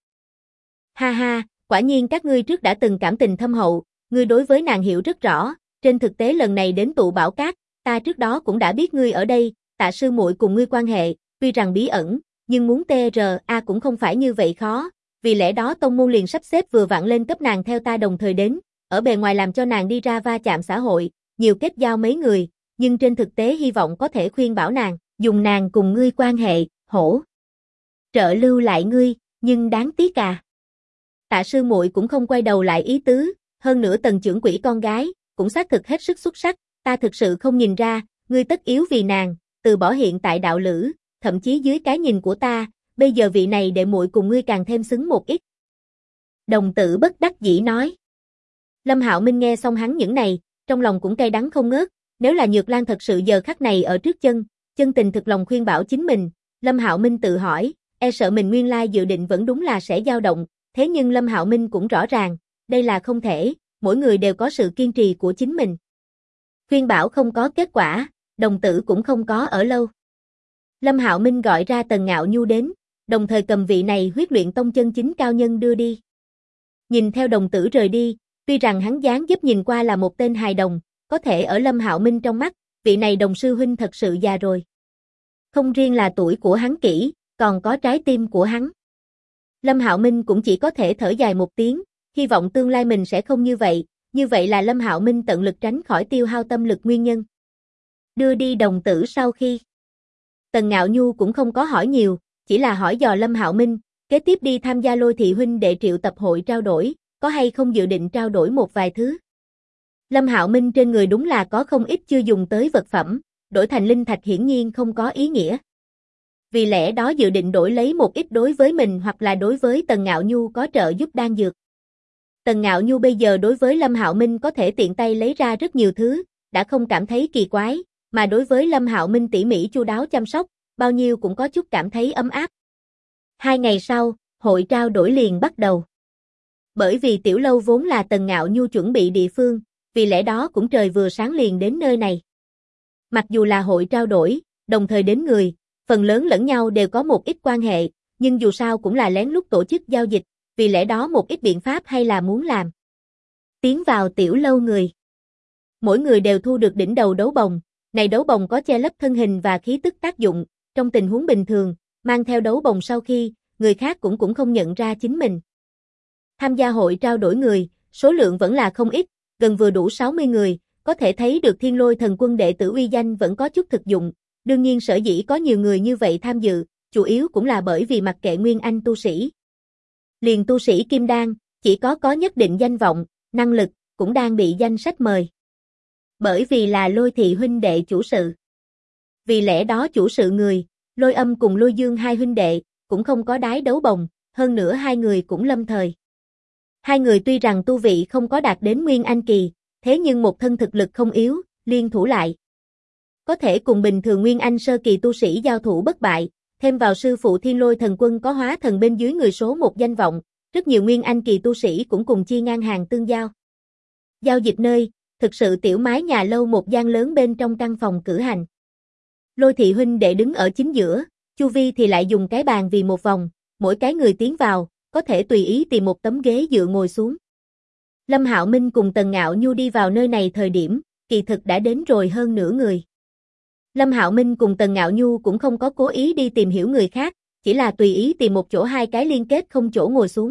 Ha ha, quả nhiên các ngươi trước đã từng cảm tình thâm hậu, ngươi đối với nàng hiểu rất rõ, trên thực tế lần này đến tụ bảo cát, ta trước đó cũng đã biết ngươi ở đây, Tạ sư muội cùng ngươi quan hệ, tuy rằng bí ẩn, nhưng muốn TRA cũng không phải như vậy khó, vì lẽ đó tông môn liền sắp xếp vừa vặn lên cấp nàng theo ta đồng thời đến, ở bề ngoài làm cho nàng đi ra va chạm xã hội, nhiều kết giao mấy người, nhưng trên thực tế hy vọng có thể khuyên bảo nàng, dùng nàng cùng ngươi quan hệ, hỗ trợ lưu lại ngươi, nhưng đáng tiếc à. Tạ sư muội cũng không quay đầu lại ý tứ, hơn nữa Tần trưởng quỹ con gái, cũng xác thực hết sức xuất sắc, ta thực sự không nhìn ra, ngươi tất yếu vì nàng, từ bỏ hiện tại đạo lữ, thậm chí dưới cái nhìn của ta, bây giờ vị này đệ muội cùng ngươi càng thêm xứng một ít. Đồng tử bất đắc dĩ nói. Lâm Hạo Minh nghe xong hắn những này, trong lòng cũng cay đắng không ngớt, nếu là Nhược Lan thật sự giờ khắc này ở trước chân tình thực lòng khuyên bảo chính mình, Lâm Hạo Minh tự hỏi, e sợ mình nguyên lai dự định vẫn đúng là sẽ dao động, thế nhưng Lâm Hạo Minh cũng rõ ràng, đây là không thể, mỗi người đều có sự kiên trì của chính mình. Khuyên bảo không có kết quả, đồng tử cũng không có ở lâu. Lâm Hạo Minh gọi ra Tần Ngạo Nhu đến, đồng thời cầm vị này Huyết Luyện Tông chân chính cao nhân đưa đi. Nhìn theo đồng tử rời đi, tuy rằng hắn dáng dấp nhìn qua là một tên hài đồng, có thể ở Lâm Hạo Minh trong mắt, vị này đồng sư huynh thật sự già rồi. Không riêng là tuổi của hắn kỹ, còn có trái tim của hắn. Lâm Hạo Minh cũng chỉ có thể thở dài một tiếng, hy vọng tương lai mình sẽ không như vậy là Lâm Hạo Minh tận lực tránh khỏi tiêu hao tâm lực nguyên nhân. Đưa đi đồng tử sau khi. Tần Ngạo Nhu cũng không có hỏi nhiều, chỉ là hỏi dò Lâm Hạo Minh, kế tiếp đi tham gia Lôi thị huynh đệ triệu tập hội trao đổi, có hay không dự định trao đổi một vài thứ. Lâm Hạo Minh trên người đúng là có không ít chưa dùng tới vật phẩm, đổi thành linh thạch hiển nhiên không có ý nghĩa. Vì lẽ đó dự định đổi lấy một ít đối với mình hoặc là đối với Tần Ngạo Nhu có trợ giúp đan dược. Tần Ngạo Nhu bây giờ đối với Lâm Hạo Minh có thể tiện tay lấy ra rất nhiều thứ, đã không cảm thấy kỳ quái, mà đối với Lâm Hạo Minh tỉ mỉ chu đáo chăm sóc, bao nhiêu cũng có chút cảm thấy ấm áp. 2 ngày sau, hội trao đổi liền bắt đầu. Bởi vì tiểu lâu vốn là Tần Ngạo Nhu chuẩn bị địa phương, vì lẽ đó cũng trời vừa sáng liền đến nơi này. Mặc dù là hội trao đổi, đồng thời đến người, phần lớn lẫn nhau đều có một ít quan hệ, nhưng dù sao cũng là lén lút tổ chức giao dịch, vì lẽ đó một ít biện pháp hay là muốn làm. Tiến vào tiểu lâu người. Mỗi người đều thu được đỉnh đầu đấu bồng, này đấu bồng có che lấp thân hình và khí tức tác dụng, trong tình huống bình thường, mang theo đấu bồng sau khi, người khác cũng không nhận ra chính mình. Tham gia hội trao đổi người, số lượng vẫn là không ít, gần vừa đủ 60 người, có thể thấy được Thiên Lôi Thần Quân đệ tử uy danh vẫn có chút thực dụng, đương nhiên sở dĩ có nhiều người như vậy tham dự, chủ yếu cũng là bởi vì mặc kệ nguyên anh tu sĩ. Liền tu sĩ kim đan, chỉ có nhất định danh vọng, năng lực, cũng đang bị danh sách mời. Bởi vì là Lôi thị huynh đệ chủ sự. Vì lẽ đó chủ sự người, Lôi Âm cùng Lôi Dương hai huynh đệ, cũng không có đái đấu bồng, hơn nữa hai người cũng lâm thời. Hai người tuy rằng tu vị không có đạt đến Nguyên Anh kỳ, thế nhưng một thân thực lực không yếu, liên thủ lại. Có thể cùng bình thường Nguyên Anh sơ kỳ tu sĩ giao thủ bất bại, thêm vào sư phụ Thiên Lôi Thần Quân có hóa thần bên dưới người số một danh vọng, rất nhiều Nguyên Anh kỳ tu sĩ cũng cùng chi ngang hàng tương giao. Giao dịch nơi, thực sự tiểu mái nhà lâu một gian lớn bên trong căn phòng cử hành. Lôi thị huynh đệ đứng ở chính giữa, chu vi thì lại dùng cái bàn vì một vòng, mỗi cái người tiến vào, có thể tùy ý tìm một tấm ghế dựa ngồi xuống. Lâm Hạo Minh cùng Tần Ngạo Nhu đi vào nơi này thời điểm, kỳ thực đã đến rồi hơn nửa người. Lâm Hạo Minh cùng Tần Ngạo Nhu cũng không có cố ý đi tìm hiểu người khác, chỉ là tùy ý tìm một chỗ hai cái liên kết không chỗ ngồi xuống.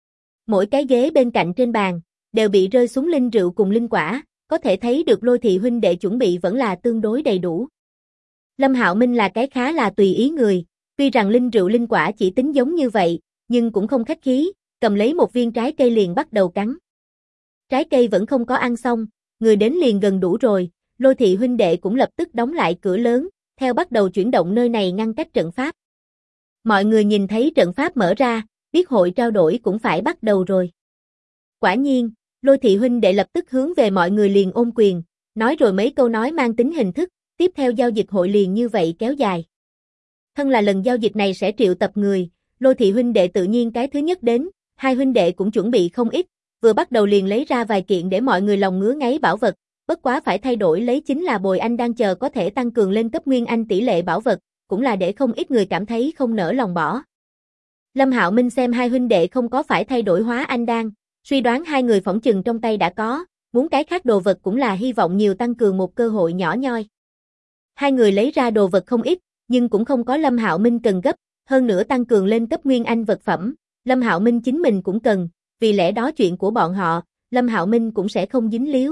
Mỗi cái ghế bên cạnh trên bàn, đều bị rơi xuống linh rượu cùng linh quả, có thể thấy được Lôi thị huynh đệ chuẩn bị vẫn là tương đối đầy đủ. Lâm Hạo Minh là cái khá là tùy ý người, tuy rằng linh rượu linh quả chỉ tính giống như vậy, nhưng cũng không khách khí, cầm lấy một viên trái cây liền bắt đầu cắn. Trái cây vẫn không có ăn xong, người đến liền gần đủ rồi, Lôi thị huynh đệ cũng lập tức đóng lại cửa lớn, theo bắt đầu chuyển động nơi này ngăn cách trận pháp. Mọi người nhìn thấy trận pháp mở ra, biết hội trao đổi cũng phải bắt đầu rồi. Quả nhiên, Lôi thị huynh đệ lập tức hướng về mọi người liền ôm quyền, nói rồi mấy câu nói mang tính hình thức, tiếp theo giao dịch hội liền như vậy kéo dài. Thân là lần giao dịch này sẽ triệu tập người, Lôi thị huynh đệ tự nhiên cái thứ nhất đến, hai huynh đệ cũng chuẩn bị không ít, vừa bắt đầu liền lấy ra vài kiện để mọi người lòng ngứa ngáy bảo vật, bất quá phải thay đổi lấy chính là bồi anh đang chờ có thể tăng cường lên cấp Nguyên Anh tỷ lệ bảo vật, cũng là để không ít người cảm thấy không nỡ lòng bỏ. Lâm Hạo Minh xem hai huynh đệ không có phải thay đổi hóa anh đan, suy đoán hai người phỏng chừng trong tay đã có, muốn cái khác đồ vật cũng là hy vọng nhiều tăng cường một cơ hội nhỏ nhoi. Hai người lấy ra đồ vật không ít, nhưng cũng không có Lâm Hạo Minh cần gấp, hơn nữa tăng cường lên cấp Nguyên Anh vật phẩm, Lâm Hạo Minh chính mình cũng cần, vì lẽ đó chuyện của bọn họ, Lâm Hạo Minh cũng sẽ không dính líu.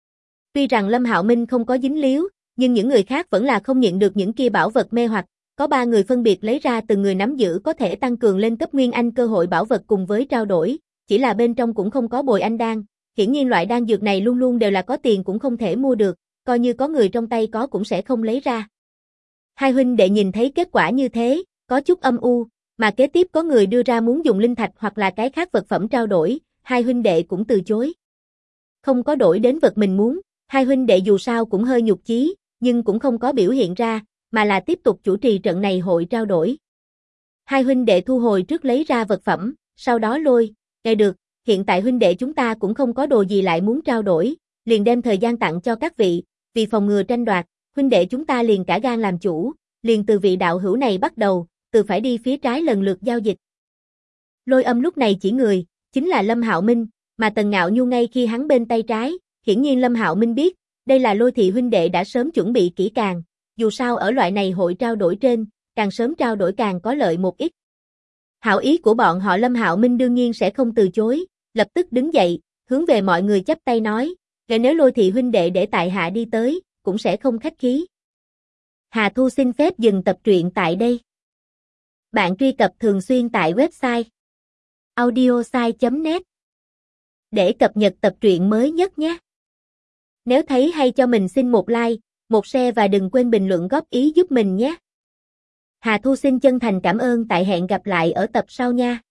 Tuy rằng Lâm Hạo Minh không có dính líu, nhưng những người khác vẫn là không nhận được những kia bảo vật mê hoặc, có 3 người phân biệt lấy ra từng người nắm giữ có thể tăng cường lên cấp Nguyên Anh cơ hội bảo vật cùng với trao đổi, chỉ là bên trong cũng không có bồi anh đan, hiển nhiên loại đan dược này luôn luôn đều là có tiền cũng không thể mua được, coi như có người trong tay có cũng sẽ không lấy ra. Hai huynh đệ nhìn thấy kết quả như thế, có chút âm u, mà kế tiếp có người đưa ra muốn dùng linh thạch hoặc là cái khác vật phẩm trao đổi, hai huynh đệ cũng từ chối. Không có đổi đến vật mình muốn, hai huynh đệ dù sao cũng hơi nhục chí, nhưng cũng không có biểu hiện ra, mà là tiếp tục chủ trì trận này hội trao đổi. Hai huynh đệ thu hồi trước lấy ra vật phẩm, sau đó Lôi, nghe được, hiện tại huynh đệ chúng ta cũng không có đồ gì lại muốn trao đổi, liền đem thời gian tặng cho các vị, vì phòng ngừa tranh đoạt, huynh đệ chúng ta liền cả gan làm chủ, liền từ vị đạo hữu này bắt đầu, từ phải đi phía trái lần lượt giao dịch. Lôi Âm lúc này chỉ người, chính là Lâm Hạo Minh, mà Tần Ngạo Nhu ngay khi hắn bên tay trái, hiển nhiên Lâm Hạo Minh biết, đây là Lôi thị huynh đệ đã sớm chuẩn bị kỹ càng, dù sao ở loại này hội trao đổi trên, càng sớm trao đổi càng có lợi một ít. Hảo ý của bọn họ Lâm Hạo Minh đương nhiên sẽ không từ chối, lập tức đứng dậy, hướng về mọi người chắp tay nói, nếu Lôi Thị huynh đệ để tại hạ đi tới, cũng sẽ không khách khí. Hà Thu xin phép dừng tập truyện tại đây. Bạn truy cập thường xuyên tại website audiosai.net để cập nhật tập truyện mới nhất nhé. Nếu thấy hay cho mình xin một like, một share và đừng quên bình luận góp ý giúp mình nhé. Hà Thu xin chân thành cảm ơn, tại hẹn gặp lại ở tập sau nha.